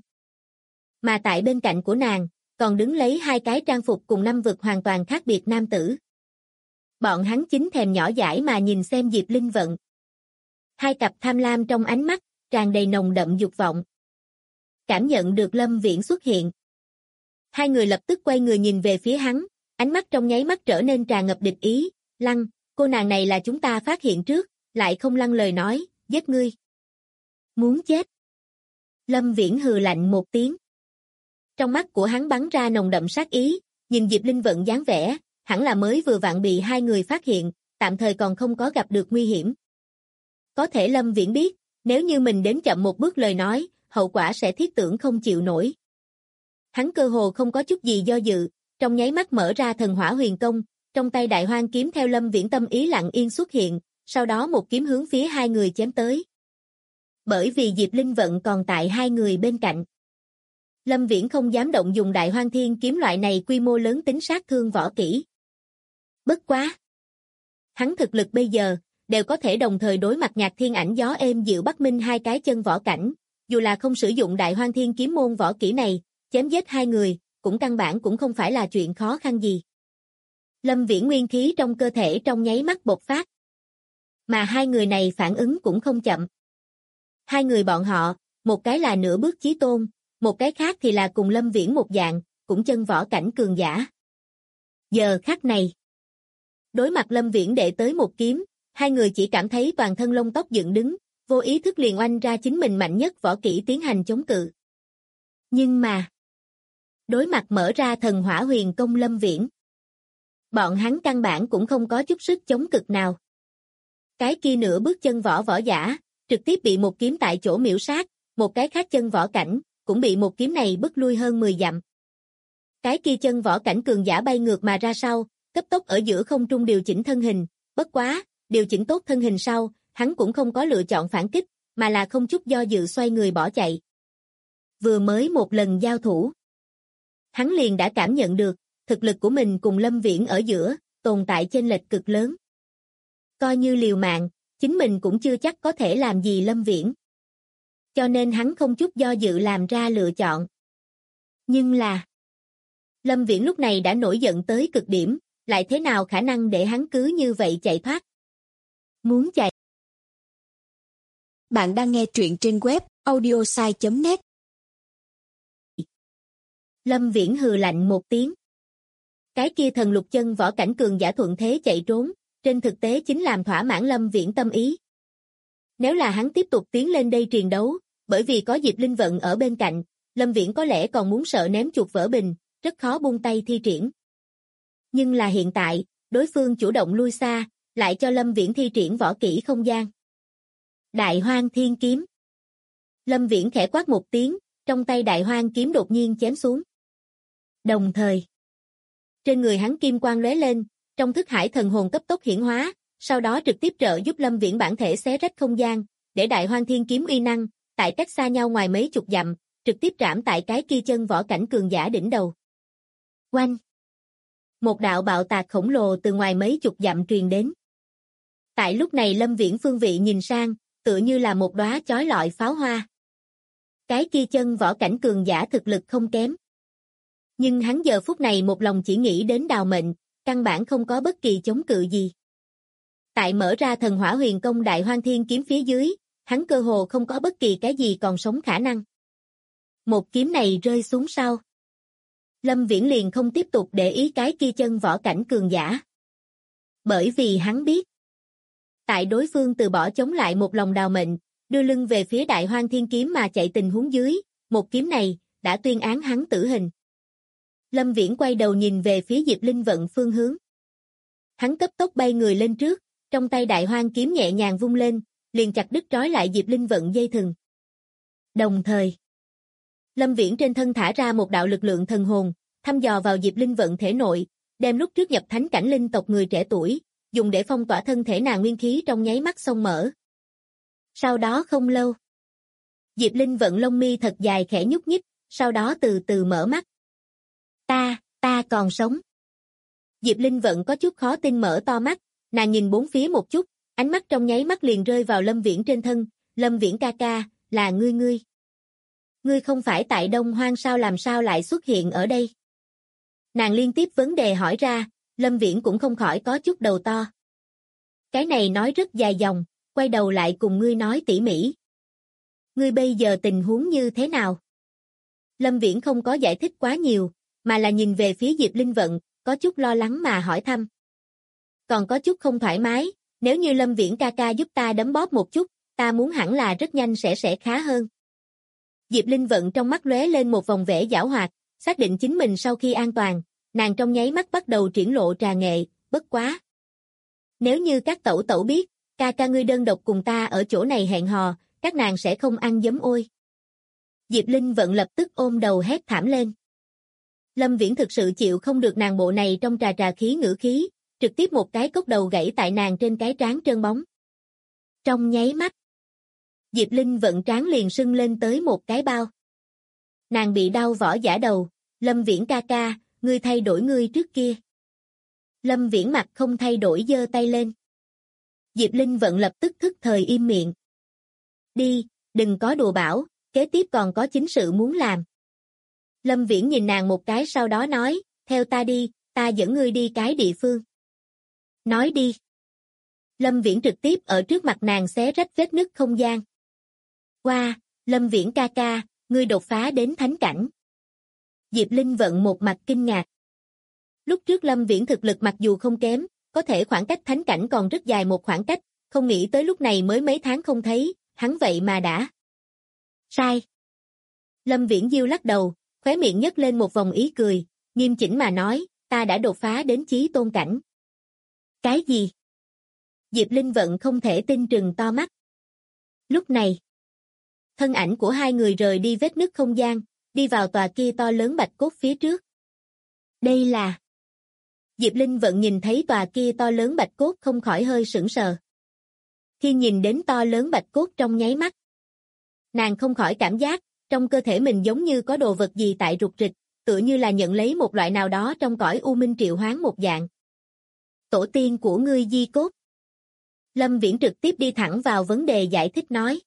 Mà tại bên cạnh của nàng, còn đứng lấy hai cái trang phục cùng năm vực hoàn toàn khác biệt nam tử. Bọn hắn chính thèm nhỏ dãi mà nhìn xem Diệp Linh vận. Hai cặp tham lam trong ánh mắt, tràn đầy nồng đậm dục vọng. Cảm nhận được Lâm Viễn xuất hiện. Hai người lập tức quay người nhìn về phía hắn, ánh mắt trong nháy mắt trở nên tràn ngập địch ý. Lăng, cô nàng này là chúng ta phát hiện trước, lại không lăng lời nói, giết ngươi. Muốn chết. Lâm Viễn hừ lạnh một tiếng. Trong mắt của hắn bắn ra nồng đậm sát ý, nhìn Diệp Linh vận dáng vẻ, hẳn là mới vừa vặn bị hai người phát hiện, tạm thời còn không có gặp được nguy hiểm. Có thể Lâm Viễn biết, nếu như mình đến chậm một bước lời nói, hậu quả sẽ thiết tưởng không chịu nổi. Hắn cơ hồ không có chút gì do dự, trong nháy mắt mở ra thần hỏa huyền công, trong tay đại hoang kiếm theo Lâm Viễn tâm ý lặng yên xuất hiện, sau đó một kiếm hướng phía hai người chém tới. Bởi vì Diệp Linh vận còn tại hai người bên cạnh. Lâm Viễn không dám động dùng đại hoang thiên kiếm loại này quy mô lớn tính sát thương võ kỹ. Bất quá. Hắn thực lực bây giờ, đều có thể đồng thời đối mặt Nhạc Thiên Ảnh Gió Êm Dịu Bắc Minh hai cái chân võ cảnh, dù là không sử dụng đại hoang thiên kiếm môn võ kỹ này, chém giết hai người, cũng căn bản cũng không phải là chuyện khó khăn gì. Lâm Viễn nguyên khí trong cơ thể trong nháy mắt bộc phát. Mà hai người này phản ứng cũng không chậm. Hai người bọn họ, một cái là nửa bước chí tôn, một cái khác thì là cùng Lâm Viễn một dạng, cũng chân võ cảnh cường giả. Giờ khắc này, đối mặt Lâm Viễn đệ tới một kiếm, hai người chỉ cảm thấy toàn thân lông tóc dựng đứng, vô ý thức liền oanh ra chính mình mạnh nhất võ kỹ tiến hành chống cự. Nhưng mà, đối mặt mở ra thần hỏa huyền công Lâm Viễn, bọn hắn căn bản cũng không có chút sức chống cực nào. Cái kia nửa bước chân võ võ giả, trực tiếp bị một kiếm tại chỗ miểu sát, một cái khác chân võ cảnh, cũng bị một kiếm này bức lui hơn 10 dặm. Cái kia chân võ cảnh cường giả bay ngược mà ra sau, cấp tốc ở giữa không trung điều chỉnh thân hình, bất quá, điều chỉnh tốt thân hình sau, hắn cũng không có lựa chọn phản kích, mà là không chút do dự xoay người bỏ chạy. Vừa mới một lần giao thủ, hắn liền đã cảm nhận được, thực lực của mình cùng Lâm Viễn ở giữa, tồn tại chênh lệch cực lớn. Coi như liều mạng, chính mình cũng chưa chắc có thể làm gì Lâm Viễn. Cho nên hắn không chút do dự làm ra lựa chọn. Nhưng là, Lâm Viễn lúc này đã nổi giận tới cực điểm, lại thế nào khả năng để hắn cứ như vậy chạy thoát? Muốn chạy. Bạn đang nghe truyện trên web audiosai.net. Lâm Viễn hừ lạnh một tiếng. Cái kia thần lục chân võ cảnh cường giả thuận thế chạy trốn, trên thực tế chính làm thỏa mãn Lâm Viễn tâm ý. Nếu là hắn tiếp tục tiến lên đây triền đấu, bởi vì có Diệp Linh Vận ở bên cạnh, Lâm Viễn có lẽ còn muốn sợ ném chuột vỡ bình, rất khó buông tay thi triển. Nhưng là hiện tại, đối phương chủ động lui xa, lại cho Lâm Viễn thi triển võ kỹ không gian. Đại Hoang Thiên Kiếm. Lâm Viễn khẽ quát một tiếng, trong tay Đại Hoang kiếm đột nhiên chém xuống. Đồng thời, trên người hắn kim quang lóe lên, trong thức hải thần hồn cấp tốc hiển hóa, sau đó trực tiếp trợ giúp Lâm Viễn bản thể xé rách không gian, để Đại Hoang Thiên Kiếm uy năng, tại cách xa nhau ngoài mấy chục dặm, trực tiếp trảm tại cái kia chân võ cảnh cường giả đỉnh đầu. Oanh! Một đạo bạo tạc khổng lồ từ ngoài mấy chục dặm truyền đến. Tại lúc này Lâm Viễn phương vị nhìn sang, tựa như là một đóa chói lọi pháo hoa. Cái kia chân võ cảnh cường giả thực lực không kém. Nhưng hắn giờ phút này một lòng chỉ nghĩ đến đào mệnh, căn bản không có bất kỳ chống cự gì. Tại mở ra thần hỏa huyền công Đại Hoang Thiên Kiếm phía dưới, hắn cơ hồ không có bất kỳ cái gì còn sống khả năng. Một kiếm này rơi xuống sau, Lâm Viễn liền không tiếp tục để ý cái kia chân võ cảnh cường giả. Bởi vì hắn biết, tại đối phương từ bỏ chống lại một lòng đào mệnh, đưa lưng về phía Đại Hoang Thiên Kiếm mà chạy tình huống dưới, một kiếm này đã tuyên án hắn tử hình. Lâm Viễn quay đầu nhìn về phía Diệp Linh Vận phương hướng. Hắn cấp tốc bay người lên trước, trong tay Đại Hoang kiếm nhẹ nhàng vung lên, liền chặt đứt trói lại Diệp Linh Vận dây thừng. Đồng thời, Lâm Viễn trên thân thả ra một đạo lực lượng thần hồn, thăm dò vào Diệp Linh Vận thể nội, đem lúc trước nhập thánh cảnh linh tộc người trẻ tuổi, dùng để phong tỏa thân thể nàng nguyên khí trong nháy mắt xông mở. Sau đó không lâu, Diệp Linh Vận lông mi thật dài khẽ nhúc nhích, sau đó từ từ mở mắt. Ta còn sống. Diệp Linh Vận có chút khó tin mở to mắt, nàng nhìn bốn phía một chút, ánh mắt trong nháy mắt liền rơi vào Lâm Viễn trên thân. Lâm Viễn ca ca, là ngươi. Ngươi không phải tại Đông Hoang sao, làm sao lại xuất hiện ở đây? Nàng liên tiếp vấn đề hỏi ra, Lâm Viễn cũng không khỏi có chút đầu to. Cái này nói rất dài dòng, quay đầu lại cùng ngươi nói tỉ mỉ. Ngươi bây giờ tình huống như thế nào? Lâm Viễn không có giải thích quá nhiều, mà là nhìn về phía Diệp Linh Vận, có chút lo lắng mà hỏi thăm. Còn có chút không thoải mái, nếu như Lâm Viễn ca ca giúp ta đấm bóp một chút, ta muốn hẳn là rất nhanh sẽ khá hơn. Diệp Linh Vận trong mắt lóe lên một vòng vẻ giảo hoạt, xác định chính mình sau khi an toàn, nàng trong nháy mắt bắt đầu triển lộ trà nghệ, bất quá. Nếu như các tẩu tẩu biết, ca ca ngươi đơn độc cùng ta ở chỗ này hẹn hò, các nàng sẽ không ăn giấm ôi. Diệp Linh Vận lập tức ôm đầu hét thảm lên. Lâm Viễn thực sự chịu không được nàng bộ này trong trà khí ngữ khí, trực tiếp một cái cốc đầu gãy tại nàng trên cái trán trơn bóng. Trong nháy mắt, Diệp Linh Vận trán liền sưng lên tới một cái bao. Nàng bị đau vỏ giả đầu, Lâm Viễn ca ca, ngươi thay đổi ngươi trước kia. Lâm Viễn mặt không thay đổi giơ tay lên. Diệp Linh Vận lập tức thức thời im miệng. Đi, đừng có đùa bão, kế tiếp còn có chính sự muốn làm. Lâm Viễn nhìn nàng một cái sau đó nói, theo ta đi, ta dẫn ngươi đi cái địa phương. Nói đi. Lâm Viễn trực tiếp ở trước mặt nàng xé rách vết nứt không gian. Wow, Lâm Viễn ca ca, ngươi đột phá đến thánh cảnh. Diệp Linh Vận một mặt kinh ngạc. Lúc trước Lâm Viễn thực lực mặc dù không kém, có thể khoảng cách thánh cảnh còn rất dài một khoảng cách, không nghĩ tới lúc này mới mấy tháng không thấy, hắn vậy mà đã. Sai. Lâm Viễn Diêu lắc đầu, khóe miệng nhếch lên một vòng ý cười, nghiêm chỉnh mà nói, ta đã đột phá đến chí tôn cảnh. Cái gì? Diệp Linh Vận không thể tin trừng to mắt. Lúc này, thân ảnh của hai người rời đi vết nứt không gian, đi vào tòa kia to lớn bạch cốt phía trước. Đây là... Diệp Linh Vận nhìn thấy tòa kia to lớn bạch cốt không khỏi hơi sững sờ. Khi nhìn đến to lớn bạch cốt trong nháy mắt, nàng không khỏi cảm giác, trong cơ thể mình giống như có đồ vật gì tại rục rịch, tựa như là nhận lấy một loại nào đó trong cõi u minh triệu hoán một dạng. Tổ tiên của ngươi di cốt. Lâm Viễn trực tiếp đi thẳng vào vấn đề giải thích nói.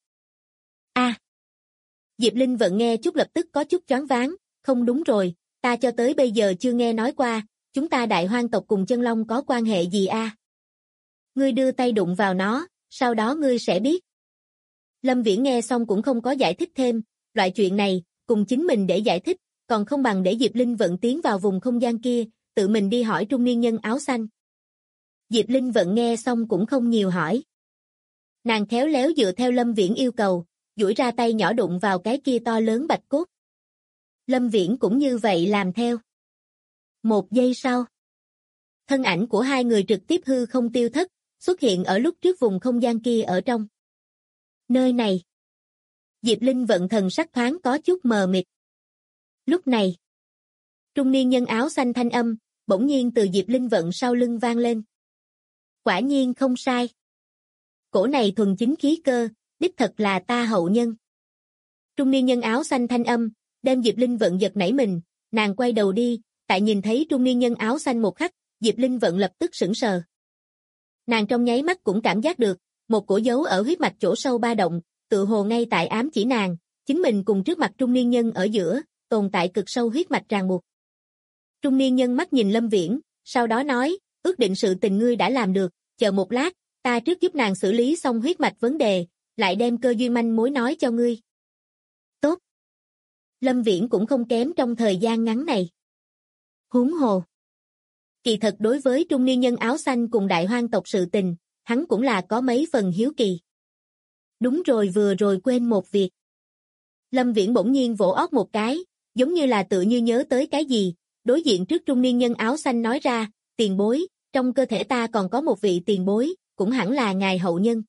Diệp Linh Vận nghe chút lập tức có chút choáng váng, không đúng rồi, ta cho tới bây giờ chưa nghe nói qua, chúng ta Đại Hoang tộc cùng chân long có quan hệ gì a? Ngươi đưa tay đụng vào nó, sau đó ngươi sẽ biết. Lâm Viễn nghe xong cũng không có giải thích thêm, loại chuyện này, cùng chính mình để giải thích, còn không bằng để Diệp Linh Vận tiến vào vùng không gian kia, tự mình đi hỏi trung niên nhân áo xanh. Diệp Linh Vận nghe xong cũng không nhiều hỏi. Nàng khéo léo dựa theo Lâm Viễn yêu cầu, duỗi ra tay nhỏ đụng vào cái kia to lớn bạch cốt. Lâm Viễn cũng như vậy làm theo. Một giây sau, thân ảnh của hai người trực tiếp hư không tiêu thất, xuất hiện ở lúc trước vùng không gian kia ở trong. Nơi này, Diệp Linh Vận thần sắc thoáng có chút mờ mịt. Lúc này, trung niên nhân áo xanh thanh âm, bỗng nhiên từ Diệp Linh Vận sau lưng vang lên. Quả nhiên không sai. Cổ này thuần chính khí cơ, đích thật là ta hậu nhân. Trung niên nhân áo xanh thanh âm, đem Diệp Linh Vận giật nảy mình, nàng quay đầu đi, tại nhìn thấy trung niên nhân áo xanh một khắc, Diệp Linh Vận lập tức sững sờ. Nàng trong nháy mắt cũng cảm giác được, một cổ dấu ở huyết mạch chỗ sâu ba động, tự hồ ngay tại ám chỉ nàng, chính mình cùng trước mặt trung niên nhân ở giữa, tồn tại cực sâu huyết mạch ràng buộc. Trung niên nhân mắt nhìn Lâm Viễn, sau đó nói, ước định sự tình ngươi đã làm được, chờ một lát, ta trước giúp nàng xử lý xong huyết mạch vấn đề, lại đem cơ duyên manh mối nói cho ngươi. Tốt. Lâm Viễn cũng không kém trong thời gian ngắn này. Huống hồ. Kỳ thật đối với trung niên nhân áo xanh cùng Đại Hoang tộc sự tình, hắn cũng là có mấy phần hiếu kỳ. Đúng rồi, vừa rồi quên một việc. Lâm Viễn bỗng nhiên vỗ óc một cái, giống như là tự như nhớ tới cái gì, đối diện trước trung niên nhân áo xanh nói ra, tiền bối, trong cơ thể ta còn có một vị tiền bối, cũng hẳn là ngài hậu nhân.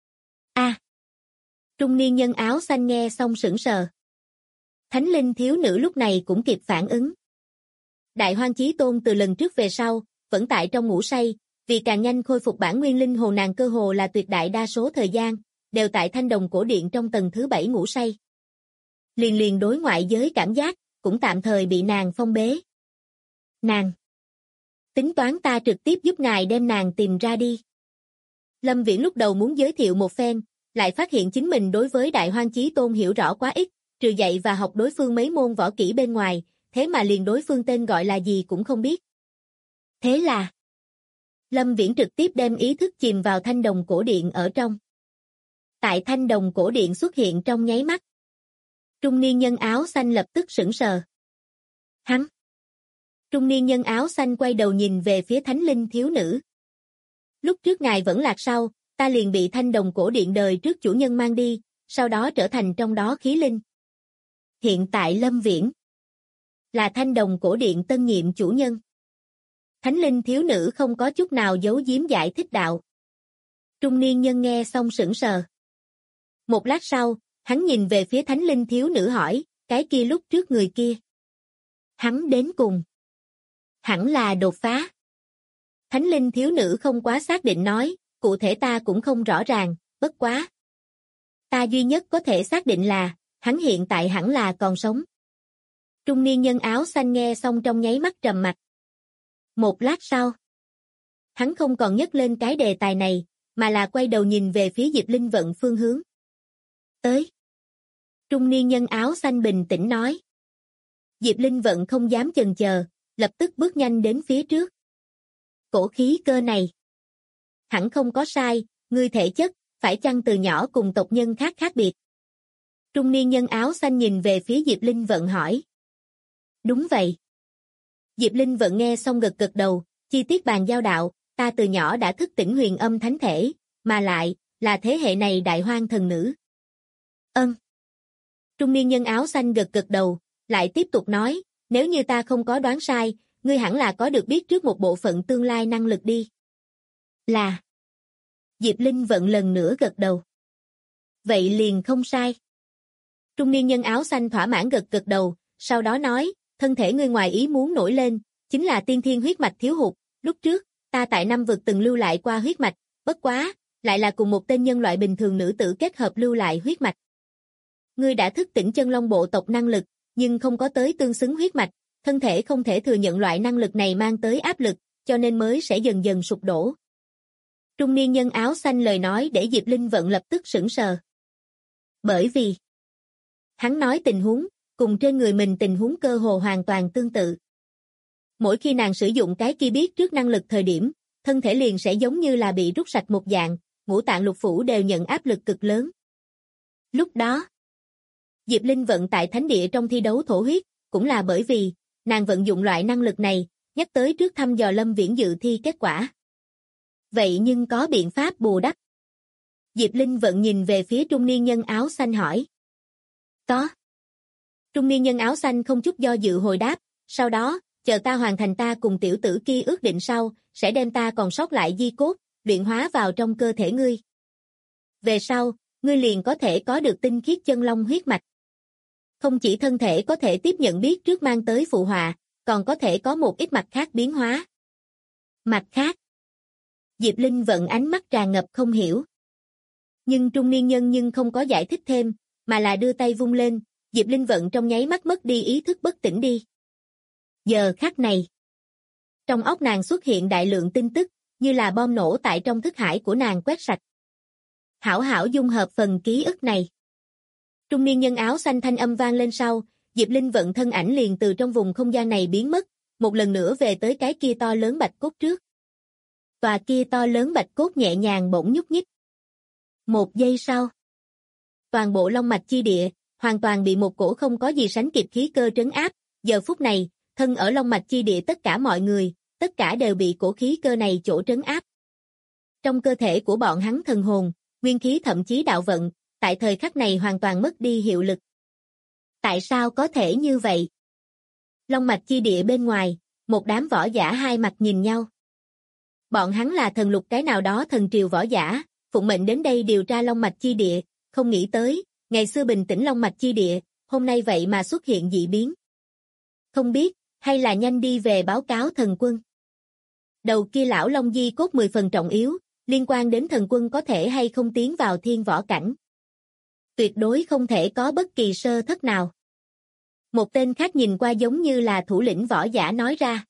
Trung niên nhân áo xanh nghe xong sững sờ. Thánh linh thiếu nữ lúc này cũng kịp phản ứng. Đại Hoang Chí Tôn từ lần trước về sau, vẫn tại trong ngủ say, vì càng nhanh khôi phục bản nguyên linh hồn nàng cơ hồ là tuyệt đại đa số thời gian, đều tại Thanh Đồng cổ điện trong tầng thứ 7 ngủ say. Liền đối ngoại giới cảm giác, cũng tạm thời bị nàng phong bế. Nàng! Tính toán ta trực tiếp giúp ngài đem nàng tìm ra đi. Lâm Viễn lúc đầu muốn giới thiệu một phen, lại phát hiện chính mình đối với Đại Hoang Chí Tôn hiểu rõ quá ít, trừ dạy và học đối phương mấy môn võ kỹ bên ngoài, thế mà liền đối phương tên gọi là gì cũng không biết. Thế là, Lâm Viễn trực tiếp đem ý thức chìm vào Thanh Đồng cổ điện ở trong. Tại Thanh Đồng cổ điện xuất hiện trong nháy mắt. Trung niên nhân áo xanh lập tức sững sờ. Hắn! Trung niên nhân áo xanh quay đầu nhìn về phía thánh linh thiếu nữ. Lúc trước ngài vẫn lạc sau, ta liền bị Thanh Đồng cổ điện đời trước chủ nhân mang đi, sau đó trở thành trong đó khí linh. Hiện tại Lâm Viễn là Thanh Đồng cổ điện tân nhiệm chủ nhân. Thánh linh thiếu nữ không có chút nào giấu giếm giải thích đạo. Trung niên nhân nghe xong sững sờ. Một lát sau, hắn nhìn về phía thánh linh thiếu nữ hỏi, cái kia lúc trước người kia. Hắn đến cùng. Hẳn là đột phá. Thánh linh thiếu nữ không quá xác định nói, cụ thể ta cũng không rõ ràng, bất quá. Ta duy nhất có thể xác định là, hắn hiện tại hẳn là còn sống. Trung niên nhân áo xanh nghe xong trong nháy mắt trầm mặc. Một lát sau, hắn không còn nhắc lên cái đề tài này, mà là quay đầu nhìn về phía Diệp Linh Vận phương hướng. Tới. Trung niên nhân áo xanh bình tĩnh nói. Diệp Linh Vận không dám chần chờ, lập tức bước nhanh đến phía trước. Cổ khí cơ này hẳn không có sai, ngươi thể chất, phải chăng từ nhỏ cùng tộc nhân khác khác biệt? Trung niên nhân áo xanh nhìn về phía Diệp Linh Vận hỏi. Đúng vậy. Diệp Linh Vận nghe xong gật gật đầu, chi tiết bàn giao đạo, ta từ nhỏ đã thức tỉnh huyền âm thánh thể, mà lại, là thế hệ này đại hoang thần nữ. Ân. Trung niên nhân áo xanh gật gật đầu, lại tiếp tục nói, nếu như ta không có đoán sai, ngươi hẳn là có được biết trước một bộ phận tương lai năng lực đi. Là. Diệp Linh Vận lần nữa gật đầu. Vậy liền không sai. Trung niên nhân áo xanh thỏa mãn gật gật đầu, sau đó nói, thân thể ngươi ngoài ý muốn nổi lên, chính là tiên thiên huyết mạch thiếu hụt, lúc trước, ta tại Nam vực từng lưu lại qua huyết mạch, bất quá, lại là cùng một tên nhân loại bình thường nữ tử kết hợp lưu lại huyết mạch. Ngươi đã thức tỉnh chân long bộ tộc năng lực, nhưng không có tới tương xứng huyết mạch, thân thể không thể thừa nhận loại năng lực này mang tới áp lực, cho nên mới sẽ dần dần sụp đổ. Trung niên nhân áo xanh lời nói để Diệp Linh Vận lập tức sững sờ. Bởi vì, hắn nói tình huống, cùng trên người mình tình huống cơ hồ hoàn toàn tương tự. Mỗi khi nàng sử dụng cái kia biết trước năng lực thời điểm, thân thể liền sẽ giống như là bị rút sạch một dạng, ngũ tạng lục phủ đều nhận áp lực cực lớn. Lúc đó, Diệp Linh Vận tại thánh địa trong thi đấu thổ huyết, cũng là bởi vì, nàng vận dụng loại năng lực này, nhắc tới trước thăm dò Lâm Viễn dự thi kết quả. Vậy nhưng có biện pháp bù đắp? Diệp Linh Vận nhìn về phía trung niên nhân áo xanh hỏi. Có. Trung niên nhân áo xanh không chút do dự hồi đáp, sau đó, chờ ta hoàn thành ta cùng tiểu tử kia ước định sau, sẽ đem ta còn sót lại di cốt, luyện hóa vào trong cơ thể ngươi. Về sau, ngươi liền có thể có được tinh khiết chân long huyết mạch. Không chỉ thân thể có thể tiếp nhận biết trước mang tới phụ họa, còn có thể có một ít mặt khác biến hóa. Mặt khác. Diệp Linh Vận ánh mắt tràn ngập không hiểu. Nhưng trung niên nhân nhưng không có giải thích thêm, mà là đưa tay vung lên, Diệp Linh Vận trong nháy mắt mất đi ý thức bất tỉnh đi. Giờ khắc này, trong óc nàng xuất hiện đại lượng tin tức, như là bom nổ tại trong thức hải của nàng quét sạch. Hảo hảo dung hợp phần ký ức này. Trung niên nhân áo xanh thanh âm vang lên sau, Diệp Linh Vận thân ảnh liền từ trong vùng không gian này biến mất, một lần nữa về tới cái kia to lớn bạch cốt trước. Tòa kia to lớn bạch cốt nhẹ nhàng bỗng nhúc nhích. Một giây sau, toàn bộ long mạch chi địa, hoàn toàn bị một cổ không có gì sánh kịp khí cơ trấn áp, giờ phút này, thân ở long mạch chi địa tất cả mọi người, tất cả đều bị cổ khí cơ này chỗ trấn áp. Trong cơ thể của bọn hắn thần hồn, nguyên khí thậm chí đạo vận, tại thời khắc này hoàn toàn mất đi hiệu lực. Tại sao có thể như vậy? Long mạch chi địa bên ngoài, một đám võ giả hai mặt nhìn nhau. Bọn hắn là thần lục cái nào đó thần triều võ giả, phụng mệnh đến đây điều tra long mạch chi địa, không nghĩ tới, ngày xưa bình tĩnh long mạch chi địa, hôm nay vậy mà xuất hiện dị biến. Không biết, hay là nhanh đi về báo cáo thần quân. Đầu kia lão long di cốt 10 phần trọng yếu, liên quan đến thần quân có thể hay không tiến vào thiên võ cảnh. Tuyệt đối không thể có bất kỳ sơ thất nào. Một tên khác nhìn qua giống như là thủ lĩnh võ giả nói ra.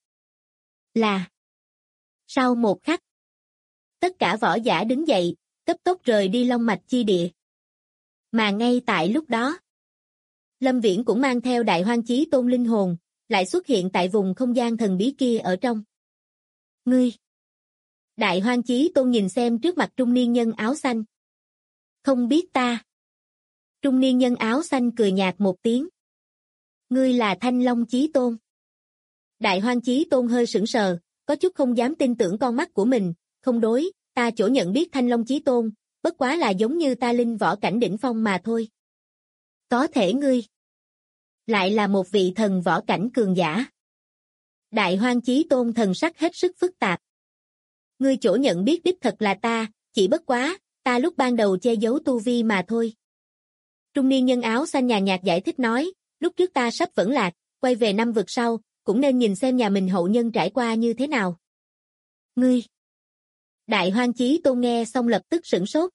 Là. Sau một khắc, tất cả võ giả đứng dậy, cấp tốc rời đi long mạch chi địa. Mà ngay tại lúc đó, Lâm Viễn cũng mang theo đại hoang chí tôn linh hồn, lại xuất hiện tại vùng không gian thần bí kia ở trong. Ngươi! Đại hoang chí tôn nhìn xem trước mặt trung niên nhân áo xanh. Không biết ta. Trung niên nhân áo xanh cười nhạt một tiếng. Ngươi là Thanh Long Chí Tôn. Đại hoang chí tôn hơi sững sờ, có chút không dám tin tưởng con mắt của mình, không đối, ta chỗ nhận biết Thanh Long Chí Tôn, bất quá là giống như ta linh võ cảnh đỉnh phong mà thôi. Có thể ngươi lại là một vị thần võ cảnh cường giả. Đại hoang chí tôn thần sắc hết sức phức tạp. Ngươi chỗ nhận biết đích thật là ta, chỉ bất quá, ta lúc ban đầu che giấu tu vi mà thôi. Trung niên nhân áo xanh nhàn nhạt giải thích nói, lúc trước ta sắp vẫn lạc, quay về năm vực sau, cũng nên nhìn xem nhà mình hậu nhân trải qua như thế nào. Ngươi! Đại hoang chí tôn nghe xong lập tức sửng sốt.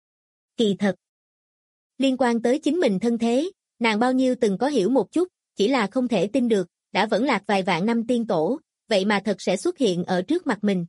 Kỳ thật! Liên quan tới chính mình thân thế, nàng bao nhiêu từng có hiểu một chút, chỉ là không thể tin được, đã vẫn lạc vài vạn năm tiên tổ, vậy mà thật sẽ xuất hiện ở trước mặt mình.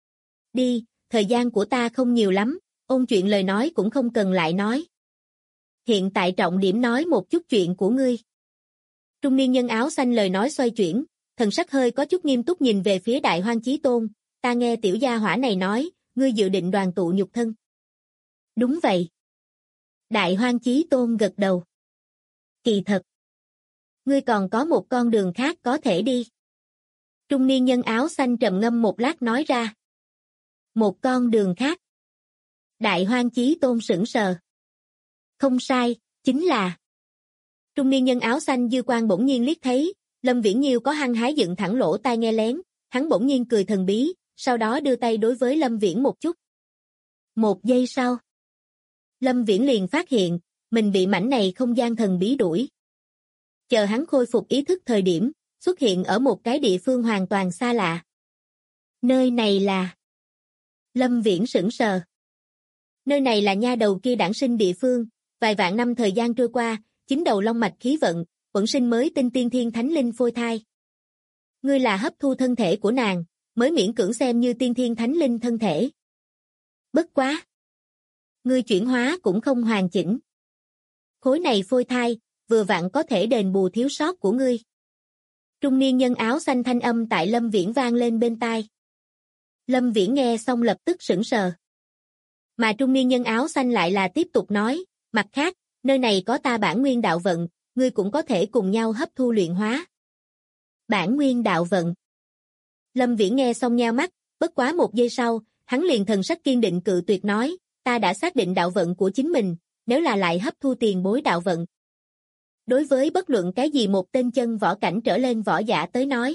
Đi, thời gian của ta không nhiều lắm, ôn chuyện lời nói cũng không cần lại nói. Hiện tại trọng điểm nói một chút chuyện của ngươi. Trung niên nhân áo xanh lời nói xoay chuyển, thần sắc hơi có chút nghiêm túc nhìn về phía Đại Hoang Chí Tôn, ta nghe tiểu gia hỏa này nói, ngươi dự định đoàn tụ nhục thân. Đúng vậy. Đại Hoang Chí Tôn gật đầu. Kỳ thật, ngươi còn có một con đường khác có thể đi. Trung niên nhân áo xanh trầm ngâm một lát nói ra. Một con đường khác. Đại Hoang Chí Tôn sững sờ. Không sai, chính là. Trung niên nhân áo xanh dư quan bỗng nhiên liếc thấy, Lâm Viễn Nhiêu có hăng hái dựng thẳng lỗ tai nghe lén, hắn bỗng nhiên cười thần bí, sau đó đưa tay đối với Lâm Viễn một chút. Một giây sau, Lâm Viễn liền phát hiện, mình bị mảnh này không gian thần bí đuổi. Chờ hắn khôi phục ý thức thời điểm, xuất hiện ở một cái địa phương hoàn toàn xa lạ. Nơi này là... Lâm Viễn sững sờ. Nơi này là nha đầu kia đản sinh địa phương, vài vạn năm thời gian trôi qua, chính đầu long mạch khí vận, vẫn sinh mới tinh tiên thiên thánh linh phôi thai. Ngươi là hấp thu thân thể của nàng, mới miễn cưỡng xem như tiên thiên thánh linh thân thể. Bất quá. Ngươi chuyển hóa cũng không hoàn chỉnh. Khối này phôi thai, vừa vặn có thể đền bù thiếu sót của ngươi. Trung niên nhân áo xanh thanh âm tại Lâm Viễn vang lên bên tai. Lâm Viễn nghe xong lập tức sững sờ. Mà trung niên nhân áo xanh lại là tiếp tục nói, mặt khác, nơi này có ta bản nguyên đạo vận, ngươi cũng có thể cùng nhau hấp thu luyện hóa. Bản nguyên đạo vận. Lâm Viễn nghe xong nheo mắt, bất quá một giây sau, hắn liền thần sắc kiên định cự tuyệt nói, ta đã xác định đạo vận của chính mình, nếu là lại hấp thu tiền bối đạo vận. Đối với bất luận cái gì một tên chân võ cảnh trở lên võ giả tới nói.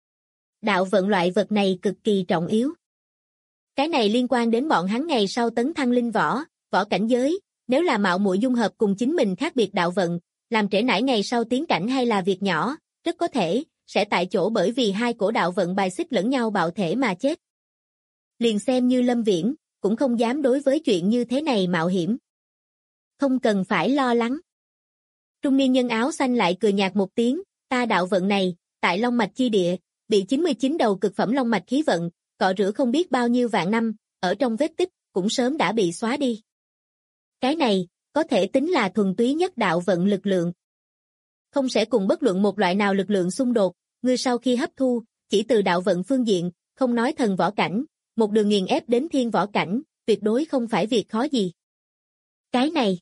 Đạo vận loại vật này cực kỳ trọng yếu. Cái này liên quan đến bọn hắn ngày sau tấn thăng linh võ, võ cảnh giới, nếu là mạo muội dung hợp cùng chính mình khác biệt đạo vận, làm trễ nải ngày sau tiến cảnh hay là việc nhỏ, rất có thể, sẽ tại chỗ bởi vì hai cổ đạo vận bài xích lẫn nhau bạo thể mà chết. Liền xem như Lâm Viễn, cũng không dám đối với chuyện như thế này mạo hiểm. Không cần phải lo lắng. Trung niên nhân áo xanh lại cười nhạt một tiếng, ta đạo vận này, tại Long Mạch chi địa, bị 99 đầu cực phẩm Long Mạch khí vận, cọ rửa không biết bao nhiêu vạn năm, ở trong vết tích, cũng sớm đã bị xóa đi. Cái này, có thể tính là thuần túy nhất đạo vận lực lượng. Không sẽ cùng bất luận một loại nào lực lượng xung đột, ngươi sau khi hấp thu, chỉ từ đạo vận phương diện, không nói thần võ cảnh, một đường nghiền ép đến thiên võ cảnh, tuyệt đối không phải việc khó gì. Cái này.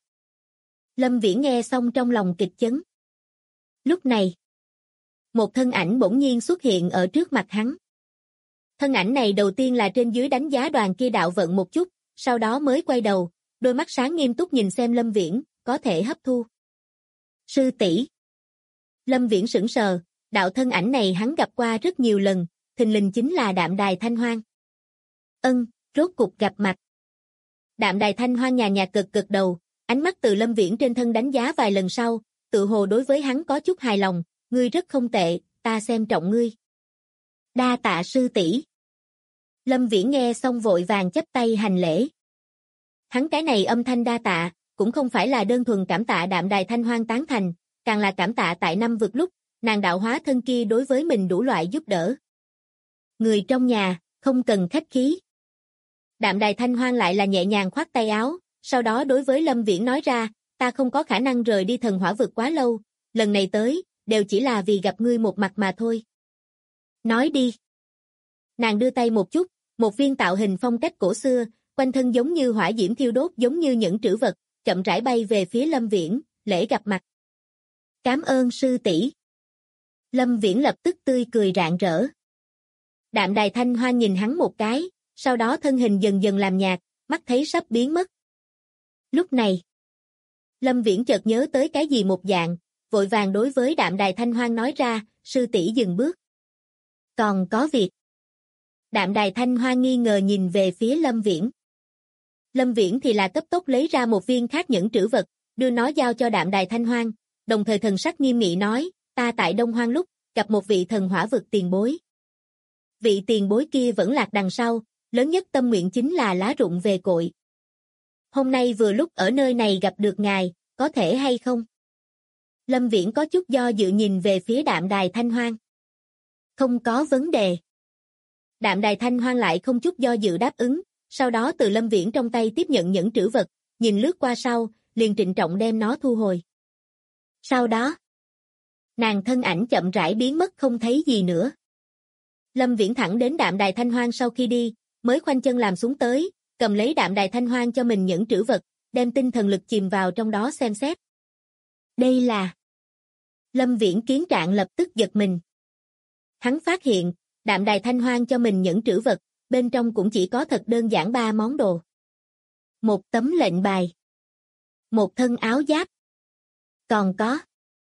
Lâm Viễn nghe xong trong lòng kịch chấn. Lúc này, một thân ảnh bỗng nhiên xuất hiện ở trước mặt hắn. Thân ảnh này đầu tiên là trên dưới đánh giá đoàn kia đạo vận một chút, sau đó mới quay đầu, đôi mắt sáng nghiêm túc nhìn xem Lâm Viễn, có thể hấp thu. Sư tỷ. Lâm Viễn sững sờ, đạo thân ảnh này hắn gặp qua rất nhiều lần, thình lình chính là Đạm Đài Thanh Hoang. Rốt cục gặp mặt. Đạm Đài Thanh Hoang nhàn nhạt gật đầu, ánh mắt từ Lâm Viễn trên thân đánh giá vài lần sau, tự hồ đối với hắn có chút hài lòng, ngươi rất không tệ, ta xem trọng ngươi. Đa tạ sư tỷ. Lâm Viễn nghe xong vội vàng chắp tay hành lễ. Hắn cái này âm thanh đa tạ, cũng không phải là đơn thuần cảm tạ Đạm Đài Thanh Hoang tán thành, càng là cảm tạ tại năm vực lúc, nàng đạo hóa thân kia đối với mình đủ loại giúp đỡ. Người trong nhà, không cần khách khí. Đạm Đài Thanh Hoang lại là nhẹ nhàng khoát tay áo, sau đó đối với Lâm Viễn nói ra, ta không có khả năng rời đi thần hỏa vực quá lâu, lần này tới, đều chỉ là vì gặp ngươi một mặt mà thôi. Nói đi. Nàng đưa tay một chút, một viên tạo hình phong cách cổ xưa, quanh thân giống như hỏa diễm thiêu đốt giống như những trữ vật, chậm rãi bay về phía Lâm Viễn, lễ gặp mặt. Cảm ơn sư tỷ. Lâm Viễn lập tức tươi cười rạng rỡ. Đạm Đài Thanh Hoang nhìn hắn một cái, sau đó thân hình dần dần làm nhạt, mắt thấy sắp biến mất. Lúc này, Lâm Viễn chợt nhớ tới cái gì một dạng, vội vàng đối với Đạm Đài Thanh Hoang nói ra, sư tỷ dừng bước. Còn có việc. Đạm Đài Thanh Hoang nghi ngờ nhìn về phía Lâm Viễn. Lâm Viễn thì là cấp tốc lấy ra một viên khác nhẫn trữ vật, đưa nó giao cho Đạm Đài Thanh Hoang, đồng thời thần sắc nghiêm nghị nói, ta tại Đông Hoang lúc, gặp một vị thần hỏa vực tiền bối. Vị tiền bối kia vẫn lạc đằng sau, lớn nhất tâm nguyện chính là lá rụng về cội. Hôm nay vừa lúc ở nơi này gặp được ngài, có thể hay không? Lâm Viễn có chút do dự nhìn về phía Đạm Đài Thanh Hoang. Không có vấn đề. Đạm Đài Thanh Hoang lại không chút do dự đáp ứng, sau đó từ Lâm Viễn trong tay tiếp nhận những trữ vật, nhìn lướt qua sau, liền trịnh trọng đem nó thu hồi. Sau đó, Nàng thân ảnh chậm rãi biến mất không thấy gì nữa. Lâm Viễn thẳng đến đạm đài thanh hoang sau khi đi, mới khoanh chân làm xuống tới, cầm lấy đạm đài thanh hoang cho mình những trữ vật, đem tinh thần lực chìm vào trong đó xem xét. Đây là... Lâm Viễn kiến trạng lập tức giật mình. Hắn phát hiện, đạm đài thanh hoang cho mình những trữ vật, bên trong cũng chỉ có thật đơn giản 3 món đồ. Một tấm lệnh bài. Một thân áo giáp. Còn có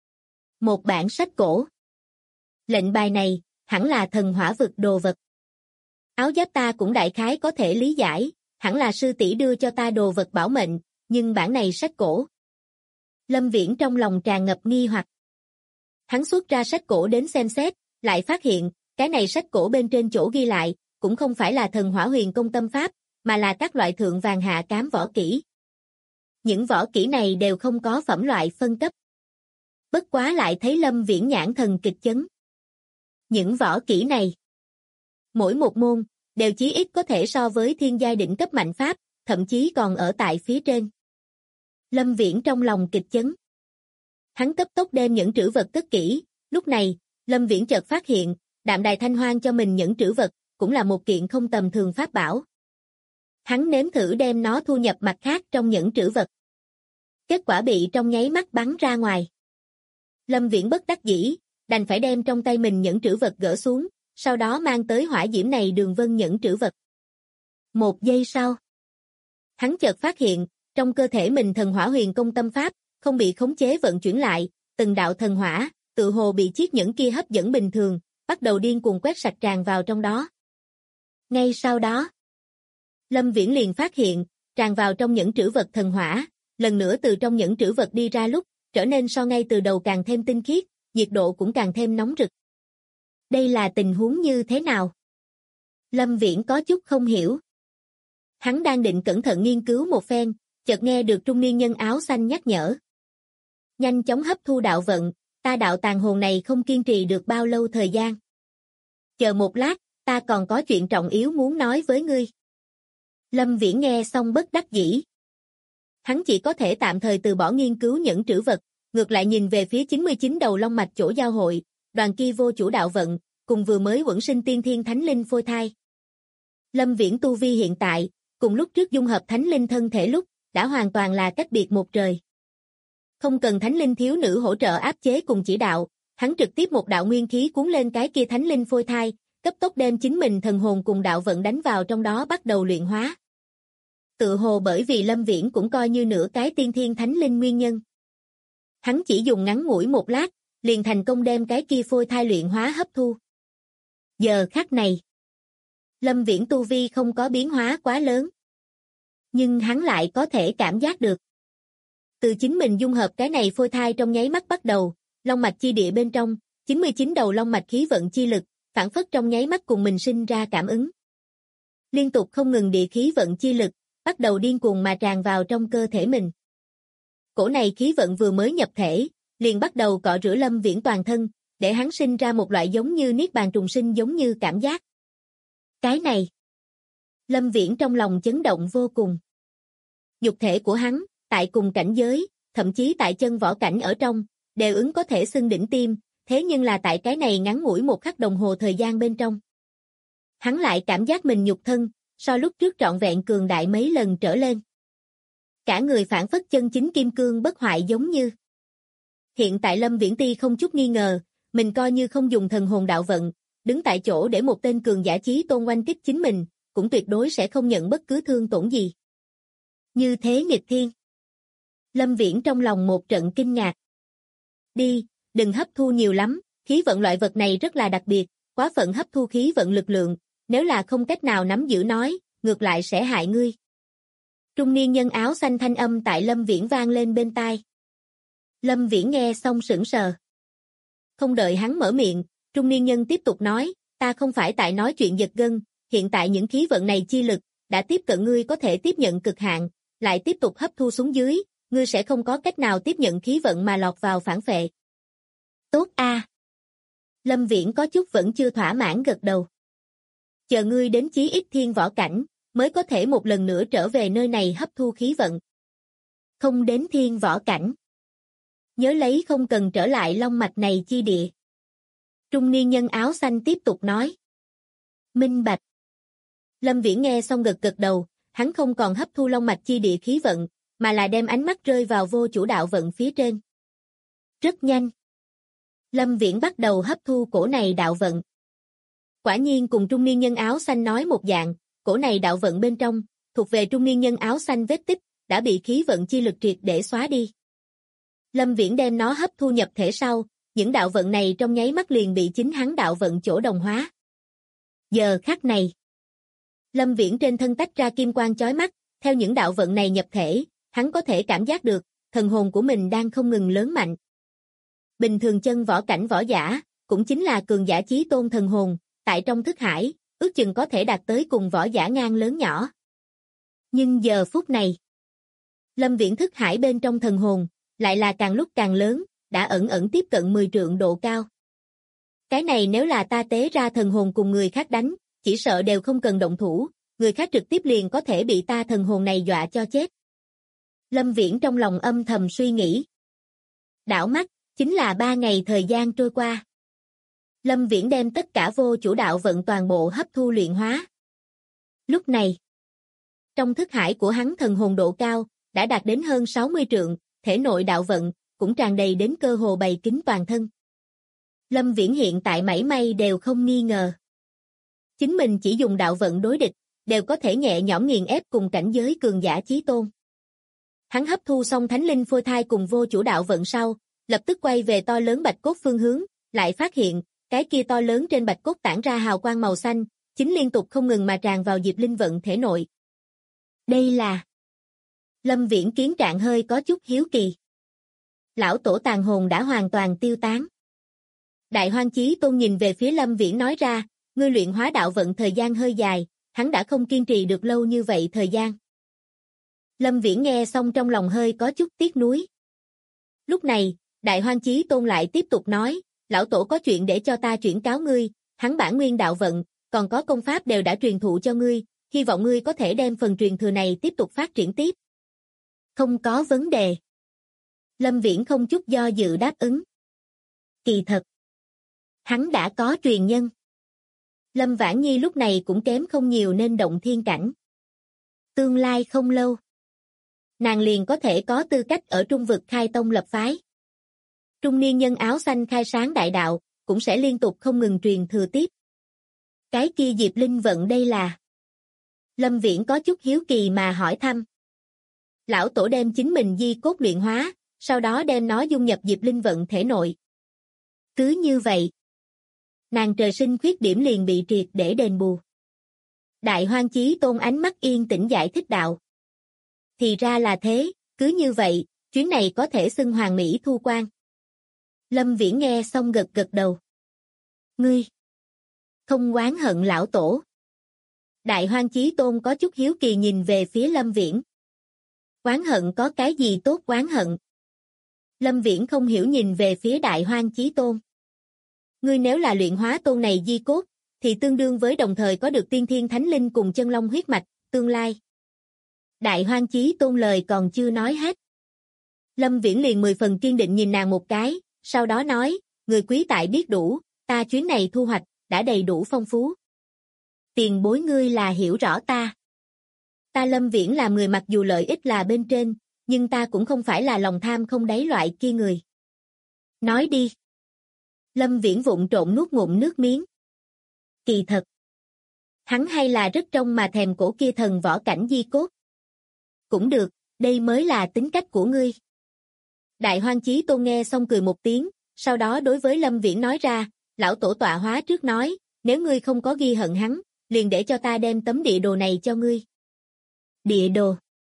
một bản sách cổ. Lệnh bài này, hẳn là thần hỏa vực đồ vật. Áo giáp ta cũng đại khái có thể lý giải, hẳn là sư tỷ đưa cho ta đồ vật bảo mệnh, nhưng bản này sách cổ. Lâm Viễn trong lòng tràn ngập nghi hoặc. Hắn xuất ra sách cổ đến xem xét, lại phát hiện, cái này sách cổ bên trên chỗ ghi lại, cũng không phải là thần hỏa huyền công tâm pháp, mà là các loại thượng vàng hạ cám võ kỹ. Những võ kỹ này đều không có phẩm loại phân cấp. Bất quá lại thấy Lâm Viễn nhãn thần kịch chấn. Những võ kỹ này, mỗi một môn, đều chí ít có thể so với thiên giai đỉnh cấp mạnh pháp, thậm chí còn ở tại phía trên. Lâm Viễn trong lòng kịch chấn. Hắn cấp tốc đem những trữ vật cất kỹ, lúc này, Lâm Viễn chợt phát hiện, đạm đài thanh hoang cho mình những trữ vật, cũng là một kiện không tầm thường pháp bảo. Hắn nếm thử đem nó thu nhập mặt khác trong những trữ vật. Kết quả bị trong nháy mắt bắn ra ngoài. Lâm Viễn bất đắc dĩ, đành phải đem trong tay mình những trữ vật gỡ xuống, sau đó mang tới hỏa diễm này đường vân những trữ vật. Một giây sau, hắn chợt phát hiện, trong cơ thể mình thần hỏa huyền công tâm pháp, không bị khống chế vận chuyển lại, từng đạo thần hỏa, tự hồ bị chiếc nhẫn kia hấp dẫn bình thường, bắt đầu điên cuồng quét sạch tràn vào trong đó. Ngay sau đó, Lâm Viễn liền phát hiện, tràn vào trong những trữ vật thần hỏa, lần nữa từ trong những trữ vật đi ra lúc, trở nên so ngay từ đầu càng thêm tinh khiết, nhiệt độ cũng càng thêm nóng rực. Đây là tình huống như thế nào? Lâm Viễn có chút không hiểu. Hắn đang định cẩn thận nghiên cứu một phen, chợt nghe được trung niên nhân áo xanh nhắc nhở. Nhanh chóng hấp thu đạo vận, ta đạo tàn hồn này không kiên trì được bao lâu thời gian. Chờ một lát, ta còn có chuyện trọng yếu muốn nói với ngươi. Lâm Viễn nghe xong bất đắc dĩ. Hắn chỉ có thể tạm thời từ bỏ nghiên cứu những trữ vật, ngược lại nhìn về phía 99 đầu long mạch chỗ giao hội, đoàn kia vô chủ đạo vận, cùng vừa mới uẩn sinh tiên thiên thánh linh phôi thai. Lâm Viễn tu vi hiện tại, cùng lúc trước dung hợp thánh linh thân thể lúc, đã hoàn toàn là cách biệt một trời. Không cần thánh linh thiếu nữ hỗ trợ áp chế cùng chỉ đạo, hắn trực tiếp một đạo nguyên khí cuốn lên cái kia thánh linh phôi thai, cấp tốc đem chính mình thần hồn cùng đạo vận đánh vào trong đó bắt đầu luyện hóa. Tự hồ bởi vì Lâm Viễn cũng coi như nửa cái tiên thiên thánh linh nguyên nhân. Hắn chỉ dùng ngắn ngủi một lát, liền thành công đem cái kia phôi thai luyện hóa hấp thu. Giờ khắc này, Lâm Viễn tu vi không có biến hóa quá lớn. Nhưng hắn lại có thể cảm giác được. Từ chính mình dung hợp cái này phôi thai trong nháy mắt bắt đầu, long mạch chi địa bên trong, 99 đầu long mạch khí vận chi lực, phản phất trong nháy mắt cùng mình sinh ra cảm ứng. Liên tục không ngừng địa khí vận chi lực, bắt đầu điên cuồng mà tràn vào trong cơ thể mình. Cổ này khí vận vừa mới nhập thể, liền bắt đầu cọ rửa Lâm Viễn toàn thân, để hắn sinh ra một loại giống như niết bàn trùng sinh giống như cảm giác. Cái này, Lâm Viễn trong lòng chấn động vô cùng. Nhục thể của hắn, tại cùng cảnh giới, thậm chí tại chân võ cảnh ở trong, đều ứng có thể xưng đỉnh tim, thế nhưng là tại cái này ngắn ngủi một khắc đồng hồ thời gian bên trong. Hắn lại cảm giác mình nhục thân, so lúc trước trọn vẹn cường đại mấy lần trở lên. Cả người phản phất chân chính kim cương bất hoại giống như. Hiện tại Lâm Viễn Ti không chút nghi ngờ, mình coi như không dùng thần hồn đạo vận, đứng tại chỗ để một tên cường giả chí tôn oanh kích chính mình, cũng tuyệt đối sẽ không nhận bất cứ thương tổn gì. Như thế nghịch thiên. Lâm Viễn trong lòng một trận kinh ngạc. Đi, đừng hấp thu nhiều lắm, khí vận loại vật này rất là đặc biệt, quá phận hấp thu khí vận lực lượng, nếu là không cách nào nắm giữ nói, ngược lại sẽ hại ngươi. Trung niên nhân áo xanh thanh âm tại Lâm Viễn vang lên bên tai. Lâm Viễn nghe xong sững sờ. Không đợi hắn mở miệng, trung niên nhân tiếp tục nói, ta không phải tại nói chuyện giật gân, hiện tại những khí vận này chi lực, đã tiếp cận ngươi có thể tiếp nhận cực hạn, lại tiếp tục hấp thu xuống dưới, ngươi sẽ không có cách nào tiếp nhận khí vận mà lọt vào phản phệ. Tốt a. Lâm Viễn có chút vẫn chưa thỏa mãn gật đầu. Chờ ngươi đến chí ít thiên võ cảnh, mới có thể một lần nữa trở về nơi này hấp thu khí vận. Không đến thiên võ cảnh. Nhớ lấy không cần trở lại long mạch này chi địa. Trung niên nhân áo xanh tiếp tục nói. Minh bạch. Lâm Viễn nghe xong gật gật đầu, hắn không còn hấp thu long mạch chi địa khí vận, mà là đem ánh mắt rơi vào vô chủ đạo vận phía trên. Rất nhanh. Lâm Viễn bắt đầu hấp thu cổ này đạo vận. Quả nhiên cùng trung niên nhân áo xanh nói một dạng, cổ này đạo vận bên trong, thuộc về trung niên nhân áo xanh vết tích, đã bị khí vận chi lực triệt để xóa đi. Lâm Viễn đem nó hấp thu nhập thể sau, những đạo vận này trong nháy mắt liền bị chính hắn đạo vận chỗ đồng hóa. Giờ khắc này, Lâm Viễn trên thân tách ra kim quang chói mắt, theo những đạo vận này nhập thể, hắn có thể cảm giác được, thần hồn của mình đang không ngừng lớn mạnh. Bình thường chân võ cảnh võ giả, cũng chính là cường giả chí tôn thần hồn, tại trong thức hải, ước chừng có thể đạt tới cùng võ giả ngang lớn nhỏ. Nhưng giờ phút này, Lâm Viễn thức hải bên trong thần hồn, lại là càng lúc càng lớn, đã ẩn ẩn tiếp cận 10 trượng độ cao. Cái này nếu là ta tế ra thần hồn cùng người khác đánh, chỉ sợ đều không cần động thủ, người khác trực tiếp liền có thể bị ta thần hồn này dọa cho chết. Lâm Viễn trong lòng âm thầm suy nghĩ. Đảo mắt, chính là 3 ngày thời gian trôi qua. Lâm Viễn đem tất cả vô chủ đạo vận toàn bộ hấp thu luyện hóa. Lúc này, trong thức hải của hắn thần hồn độ cao, đã đạt đến hơn 60 trượng, thể nội đạo vận, cũng tràn đầy đến cơ hồ bày kín toàn thân. Lâm Viễn hiện tại mảy may đều không nghi ngờ. Chính mình chỉ dùng đạo vận đối địch, đều có thể nhẹ nhõm nghiền ép cùng cảnh giới cường giả chí tôn. Hắn hấp thu xong thánh linh phôi thai cùng vô chủ đạo vận sau, lập tức quay về to lớn bạch cốt phương hướng, lại phát hiện, cái kia to lớn trên bạch cốt tản ra hào quang màu xanh, chính liên tục không ngừng mà tràn vào Diệp Linh vận thể nội. Đây là... Lâm Viễn kiến trạng hơi có chút hiếu kỳ. Lão tổ tàn hồn đã hoàn toàn tiêu tán. Đại Hoang Chí Tôn nhìn về phía Lâm Viễn nói ra, ngươi luyện hóa đạo vận thời gian hơi dài, hắn đã không kiên trì được lâu như vậy thời gian. Lâm Viễn nghe xong trong lòng hơi có chút tiếc nuối. Lúc này, Đại Hoang Chí Tôn lại tiếp tục nói, lão tổ có chuyện để cho ta chuyển cáo ngươi, hắn bản nguyên đạo vận, còn có công pháp đều đã truyền thụ cho ngươi, hy vọng ngươi có thể đem phần truyền thừa này tiếp tục phát triển tiếp. Không có vấn đề. Lâm Viễn không chút do dự đáp ứng. Kỳ thật, hắn đã có truyền nhân. Lâm Vãn Nhi lúc này cũng kém không nhiều nên động thiên cảnh. Tương lai không lâu, nàng liền có thể có tư cách ở trung vực khai tông lập phái. Trung niên nhân áo xanh khai sáng đại đạo, cũng sẽ liên tục không ngừng truyền thừa tiếp. Cái kia Diệp Linh vận đây là... Lâm Viễn có chút hiếu kỳ mà hỏi thăm. Lão tổ đem chính mình di cốt luyện hóa, sau đó đem nó dung nhập Diệp Linh vận thể nội. Cứ như vậy, nàng trời sinh khuyết điểm liền bị triệt để đền bù. Đại Hoang Chí Tôn ánh mắt yên tĩnh giải thích đạo. Thì ra là thế, cứ như vậy, chuyến này có thể xưng hoàng mỹ thu quan. Lâm Viễn nghe xong gật gật đầu. Ngươi không oán hận lão tổ. Đại Hoang Chí Tôn có chút hiếu kỳ nhìn về phía Lâm Viễn. Oán hận có cái gì tốt oán hận? Lâm Viễn không hiểu nhìn về phía Đại Hoang Chí Tôn. Ngươi nếu là luyện hóa tôn này di cốt, thì tương đương với đồng thời có được tiên thiên thánh linh cùng chân long huyết mạch, tương lai. Đại Hoang Chí Tôn lời còn chưa nói hết. Lâm Viễn liền 10 phần kiên định nhìn nàng một cái, sau đó nói, người quý tại biết đủ, ta chuyến này thu hoạch, đã đầy đủ phong phú. Tiền bối ngươi là hiểu rõ ta. Ta Lâm Viễn làm người mặc dù lợi ích là bên trên, nhưng ta cũng không phải là lòng tham không đáy loại kia người. Nói đi. Lâm Viễn vụng trộn nuốt ngụm nước miếng. Kỳ thật, hắn hay là rất trông mà thèm cổ kia thần võ cảnh di cốt. Cũng được, đây mới là tính cách của ngươi. Đại Hoang Chí Tôn nghe xong cười một tiếng, sau đó đối với Lâm Viễn nói ra, lão tổ tọa hóa trước nói, nếu ngươi không có ghi hận hắn, liền để cho ta đem tấm địa đồ này cho ngươi. Địa đồ.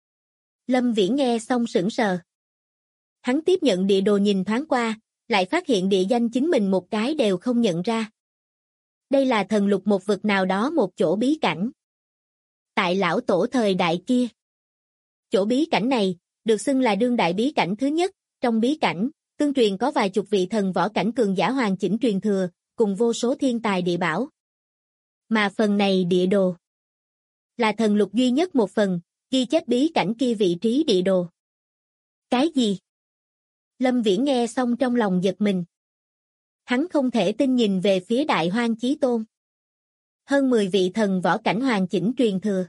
Lâm Viễn nghe xong sững sờ. Hắn tiếp nhận địa đồ nhìn thoáng qua, lại phát hiện địa danh chính mình một cái đều không nhận ra. Đây là thần lục một vực nào đó một chỗ bí cảnh. Tại lão tổ thời đại kia. Chỗ bí cảnh này, được xưng là đương đại bí cảnh thứ nhất, trong bí cảnh, tương truyền có vài chục vị thần võ cảnh cường giả hoàn chỉnh truyền thừa, cùng vô số thiên tài địa bảo. Mà phần này địa đồ, là thần lục duy nhất một phần, ghi chép bí cảnh kia vị trí địa đồ. Cái gì? Lâm Viễn nghe xong trong lòng giật mình. Hắn không thể tin nhìn về phía Đại Hoang Chí Tôn. Hơn 10 vị thần võ cảnh hoàn chỉnh truyền thừa.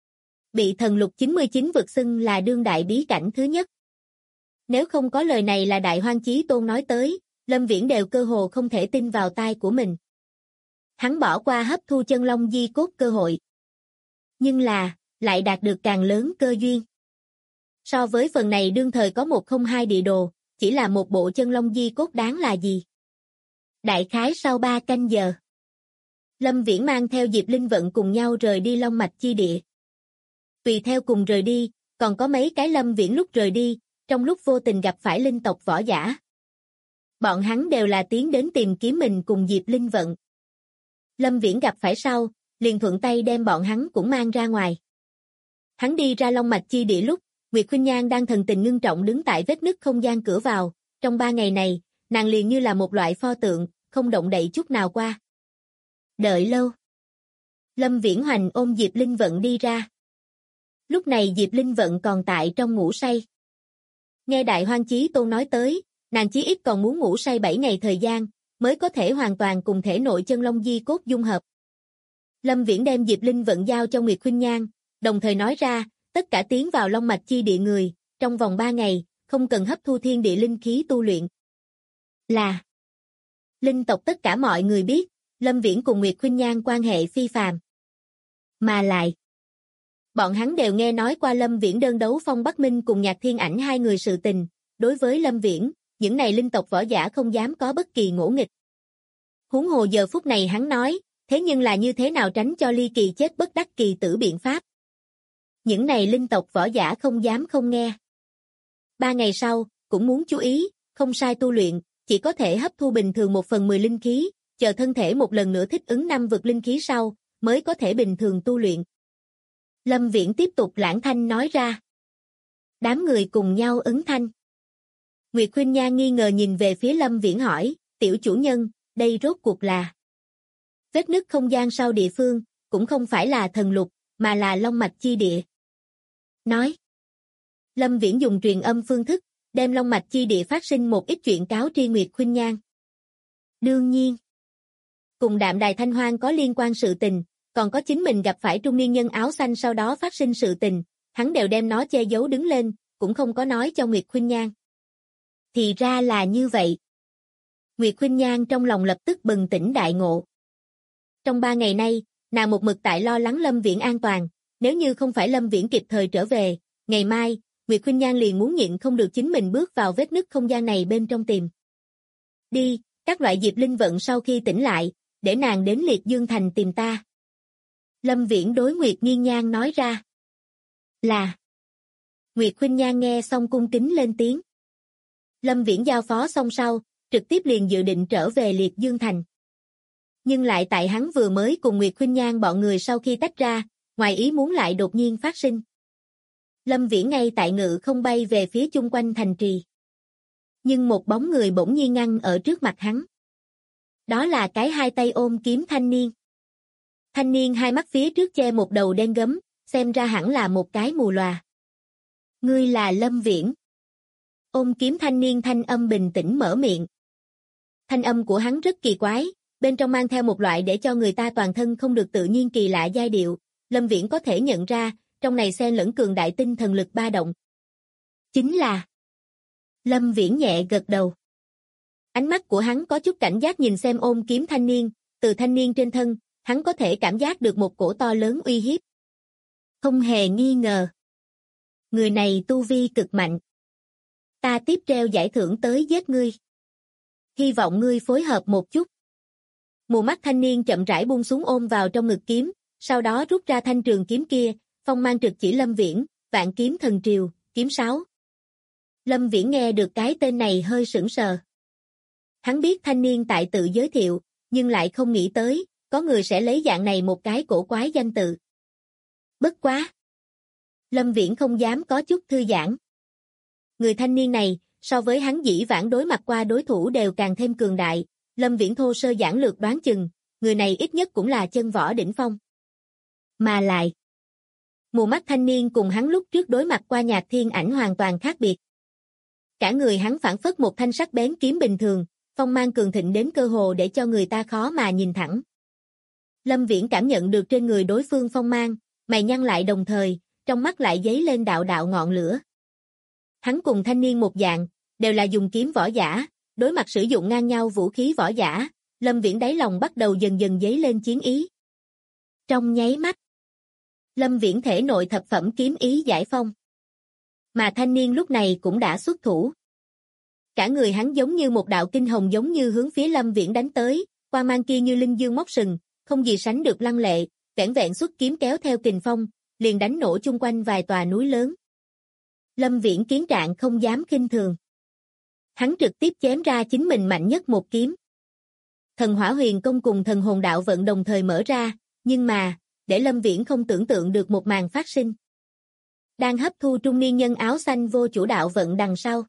Bị thần lục 99 vực xưng là đương đại bí cảnh thứ nhất. Nếu không có lời này là Đại Hoang Chí Tôn nói tới, Lâm Viễn đều cơ hồ không thể tin vào tai của mình. Hắn bỏ qua hấp thu chân long di cốt cơ hội. Nhưng là, lại đạt được càng lớn cơ duyên. So với phần này đương thời có 102 địa đồ, chỉ là một bộ chân long di cốt đáng là gì. Đại khái sau 3 canh giờ. Lâm Viễn mang theo Diệp Linh Vận cùng nhau rời đi Long Mạch chi địa. Tùy theo cùng rời đi, còn có mấy cái Lâm Viễn lúc rời đi, trong lúc vô tình gặp phải linh tộc võ giả. Bọn hắn đều là tiến đến tìm kiếm mình cùng Diệp Linh Vận. Lâm Viễn gặp phải sau, liền thuận tay đem bọn hắn cũng mang ra ngoài. Hắn đi ra Long Mạch chi địa lúc, Nguyệt Khuynh Nhan đang thần tình ngưng trọng đứng tại vết nứt không gian cửa vào, trong 3 ngày này, nàng liền như là một loại pho tượng, không động đậy chút nào qua. Đợi lâu. Lâm Viễn Hoành ôm Diệp Linh Vận đi ra. Lúc này Diệp Linh Vận còn tại trong ngủ say. Nghe Đại Hoang Chí Tôn nói tới, nàng chí ít còn muốn ngủ say 7 ngày thời gian, mới có thể hoàn toàn cùng thể nội chân long di cốt dung hợp. Lâm Viễn đem Diệp Linh Vận giao cho Nguyệt Khuynh Nhan, đồng thời nói ra, tất cả tiến vào Long Mạch chi địa người, trong vòng 3 ngày, không cần hấp thu thiên địa linh khí tu luyện. Là linh tộc tất cả mọi người biết, Lâm Viễn cùng Nguyệt Khuynh Nhan quan hệ phi phàm. Mà lại, bọn hắn đều nghe nói qua Lâm Viễn đơn đấu Phong Bắc Minh cùng Nhạc Thiên Ảnh hai người sự tình, đối với Lâm Viễn, những này linh tộc võ giả không dám có bất kỳ ngỗ nghịch. Huống hồ giờ phút này hắn nói, thế nhưng là như thế nào tránh cho ly kỳ chết bất đắc kỳ tử biện pháp. Những này linh tộc võ giả không dám không nghe. 3 ngày sau, cũng muốn chú ý, không sai tu luyện, chỉ có thể hấp thu bình thường 1/10 linh khí, chờ thân thể một lần nữa thích ứng 5 vực linh khí sau, mới có thể bình thường tu luyện. Lâm Viễn tiếp tục lãng thanh nói ra. Đám người cùng nhau ứng thanh. Nguyệt Khuynh Nhan nghi ngờ nhìn về phía Lâm Viễn hỏi, tiểu chủ nhân, đây rốt cuộc là. Vết nứt không gian sau địa phương, cũng không phải là thần lục, mà là Long Mạch chi địa. Nói. Lâm Viễn dùng truyền âm phương thức, đem Long Mạch chi địa phát sinh một ít chuyện cáo tri Nguyệt Khuynh Nhan. Đương nhiên, cùng Đạm Đài Thanh Hoang có liên quan sự tình, còn có chính mình gặp phải trung niên nhân áo xanh sau đó phát sinh sự tình, hắn đều đem nó che giấu đứng lên, cũng không có nói cho Nguyệt Khuynh Nhan. Thì ra là như vậy. Nguyệt Khuynh Nhan trong lòng lập tức bừng tỉnh đại ngộ. Trong 3 ngày nay, nàng một mực tại lo lắng Lâm Viễn an toàn, nếu như không phải Lâm Viễn kịp thời trở về, ngày mai, Nguyệt Khuynh Nhan liền muốn nhịn không được chính mình bước vào vết nứt không gian này bên trong tìm. Đi, các loại Diệp Linh Vận sau khi tỉnh lại, để nàng đến Liệt Dương Thành tìm ta. Lâm Viễn đối Nguyệt Nghiên Nhan nói ra. Là. Nguyệt Khuynh Nhan nghe xong cung kính lên tiếng. Lâm Viễn giao phó xong sau, trực tiếp liền dự định trở về Liệt Dương Thành. Nhưng lại tại hắn vừa mới cùng Nguyệt Khuynh Nhan bọn người sau khi tách ra, ngoài ý muốn lại đột nhiên phát sinh. Lâm Viễn ngay tại ngự không bay về phía chung quanh thành trì. Nhưng một bóng người bỗng nhiên ngăn ở trước mặt hắn. Đó là cái 2 tay ôm kiếm thanh niên. Thanh niên hai mắt phía trước che một đầu đen gấm, xem ra hẳn là một cái mù lòa. Ngươi là Lâm Viễn. Ôm kiếm thanh niên thanh âm bình tĩnh mở miệng. Thanh âm của hắn rất kỳ quái, bên trong mang theo một loại để cho người ta toàn thân không được tự nhiên kỳ lạ giai điệu, Lâm Viễn có thể nhận ra, trong này xen lẫn cường đại tinh thần lực ba động. Chính là. Lâm Viễn nhẹ gật đầu. Ánh mắt của hắn có chút cảnh giác nhìn xem ôm kiếm thanh niên, từ thanh niên trên thân, hắn có thể cảm giác được một cổ to lớn uy hiếp. Không hề nghi ngờ. Người này tu vi cực mạnh. Ta tiếp treo giải thưởng tới giết ngươi. Hy vọng ngươi phối hợp một chút. Mù mắt thanh niên chậm rãi buông xuống ôm vào trong ngực kiếm, sau đó rút ra thanh trường kiếm kia, phong mang trực chỉ Lâm Viễn, Vạn Kiếm Thần Triều, kiếm 6. Lâm Viễn nghe được cái tên này hơi sững sờ. Hắn biết thanh niên tại tự giới thiệu, nhưng lại không nghĩ tới, có người sẽ lấy dạng này một cái cổ quái danh tự. Bất quá. Lâm Viễn không dám có chút thư giãn. Người thanh niên này, so với hắn dĩ vãng đối mặt qua đối thủ đều càng thêm cường đại, Lâm Viễn thô sơ giản lược đoán chừng, người này ít nhất cũng là chân võ đỉnh phong. Mà lại, mù mắt thanh niên cùng hắn lúc trước đối mặt qua Nhạc Thiên Ảnh hoàn toàn khác biệt. Cả người hắn phảng phất một thanh sắc bén kiếm bình thường, phong mang cường thịnh đến cơ hồ để cho người ta khó mà nhìn thẳng. Lâm Viễn cảm nhận được trên người đối phương phong mang, mày nhăn lại đồng thời, trong mắt lại giấy lên đạo đạo ngọn lửa. Hắn cùng thanh niên một dạng, đều là dùng kiếm võ giả, đối mặt sử dụng ngang nhau vũ khí võ giả, Lâm Viễn đáy lòng bắt đầu dần dần giấy lên chiến ý. Trong nháy mắt, Lâm Viễn thể nội thập phẩm kiếm ý giải phong. Mà thanh niên lúc này cũng đã xuất thủ. Cả người hắn giống như một đạo kinh hồng giống như hướng phía Lâm Viễn đánh tới, quang mang kia như linh dương móc sừng, không gì sánh được lăng lệ, vẻn vẹn xuất kiếm kéo theo kình phong, liền đánh nổ chung quanh vài tòa núi lớn. Lâm Viễn kiến trạng không dám khinh thường. Hắn trực tiếp chém ra chính mình mạnh nhất một kiếm. Thần Hỏa Huyền Công cùng Thần Hồn Đạo Vận đồng thời mở ra, nhưng mà, để Lâm Viễn không tưởng tượng được một màn phát sinh. Đang hấp thu trung niên nhân áo xanh vô chủ đạo vận đằng sau.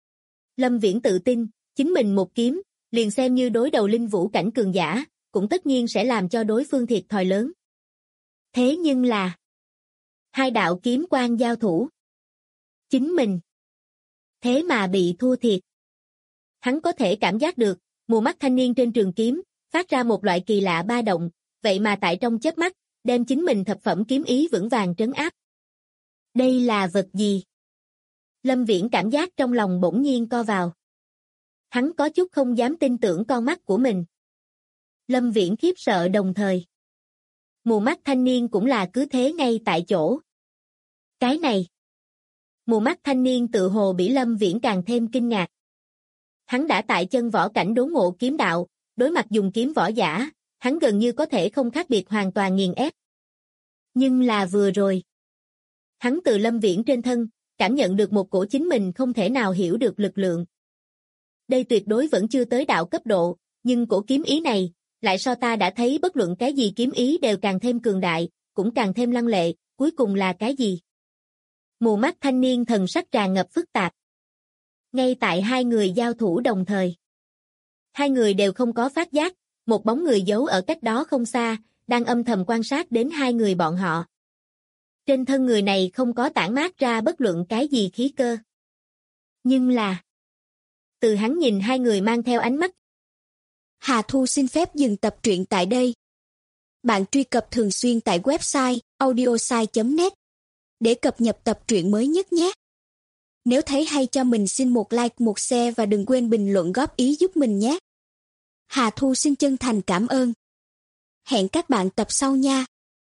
Lâm Viễn tự tin, chính mình một kiếm, liền xem như đối đầu linh vũ cảnh cường giả, cũng tất nhiên sẽ làm cho đối phương thiệt thòi lớn. Thế nhưng là, hai đạo kiếm quang giao thủ. Chính mình, thế mà bị thua thiệt. Hắn có thể cảm giác được, mù mắt thanh niên trên trường kiếm, phát ra một loại kỳ lạ ba động, vậy mà tại trong chớp mắt, đem chính mình thập phẩm kiếm ý vững vàng trấn áp. Đây là vật gì? Lâm Viễn cảm giác trong lòng bỗng nhiên co vào. Hắn có chút không dám tin tưởng con mắt của mình. Lâm Viễn khiếp sợ đồng thời. Mù mắt thanh niên cũng là cứ thế ngay tại chỗ. Cái này. Mù mắt thanh niên tự hồ bị Lâm Viễn càng thêm kinh ngạc. Hắn đã tại chân võ cảnh đốn ngộ kiếm đạo, đối mặt dùng kiếm võ giả, hắn gần như có thể không khác biệt hoàn toàn nghiền ép. Nhưng là vừa rồi. Hắn từ Lâm Viễn trên thân, cảm nhận được một cổ chính mình không thể nào hiểu được lực lượng. Đây tuyệt đối vẫn chưa tới đạo cấp độ, nhưng cổ kiếm ý này, lại so ta đã thấy bất luận cái gì kiếm ý đều càng thêm cường đại, cũng càng thêm lăng lệ, cuối cùng là cái gì? Mù mắt thanh niên thần sắc tràn ngập phức tạp. Ngay tại hai người giao thủ đồng thời. Hai người đều không có phát giác, một bóng người giấu ở cách đó không xa, đang âm thầm quan sát đến hai người bọn họ. Trên thân người này không có tản mát ra bất luận cái gì khí cơ. Nhưng là, từ hắn nhìn hai người mang theo ánh mắt. Hà Thu xin phép dừng tập truyện tại đây. Bạn truy cập thường xuyên tại website audiosai.net để cập nhật tập truyện mới nhất nhé. Nếu thấy hay cho mình xin một like, một share và đừng quên bình luận góp ý giúp mình nhé. Hà Thu xin chân thành cảm ơn. Hẹn các bạn tập sau nha.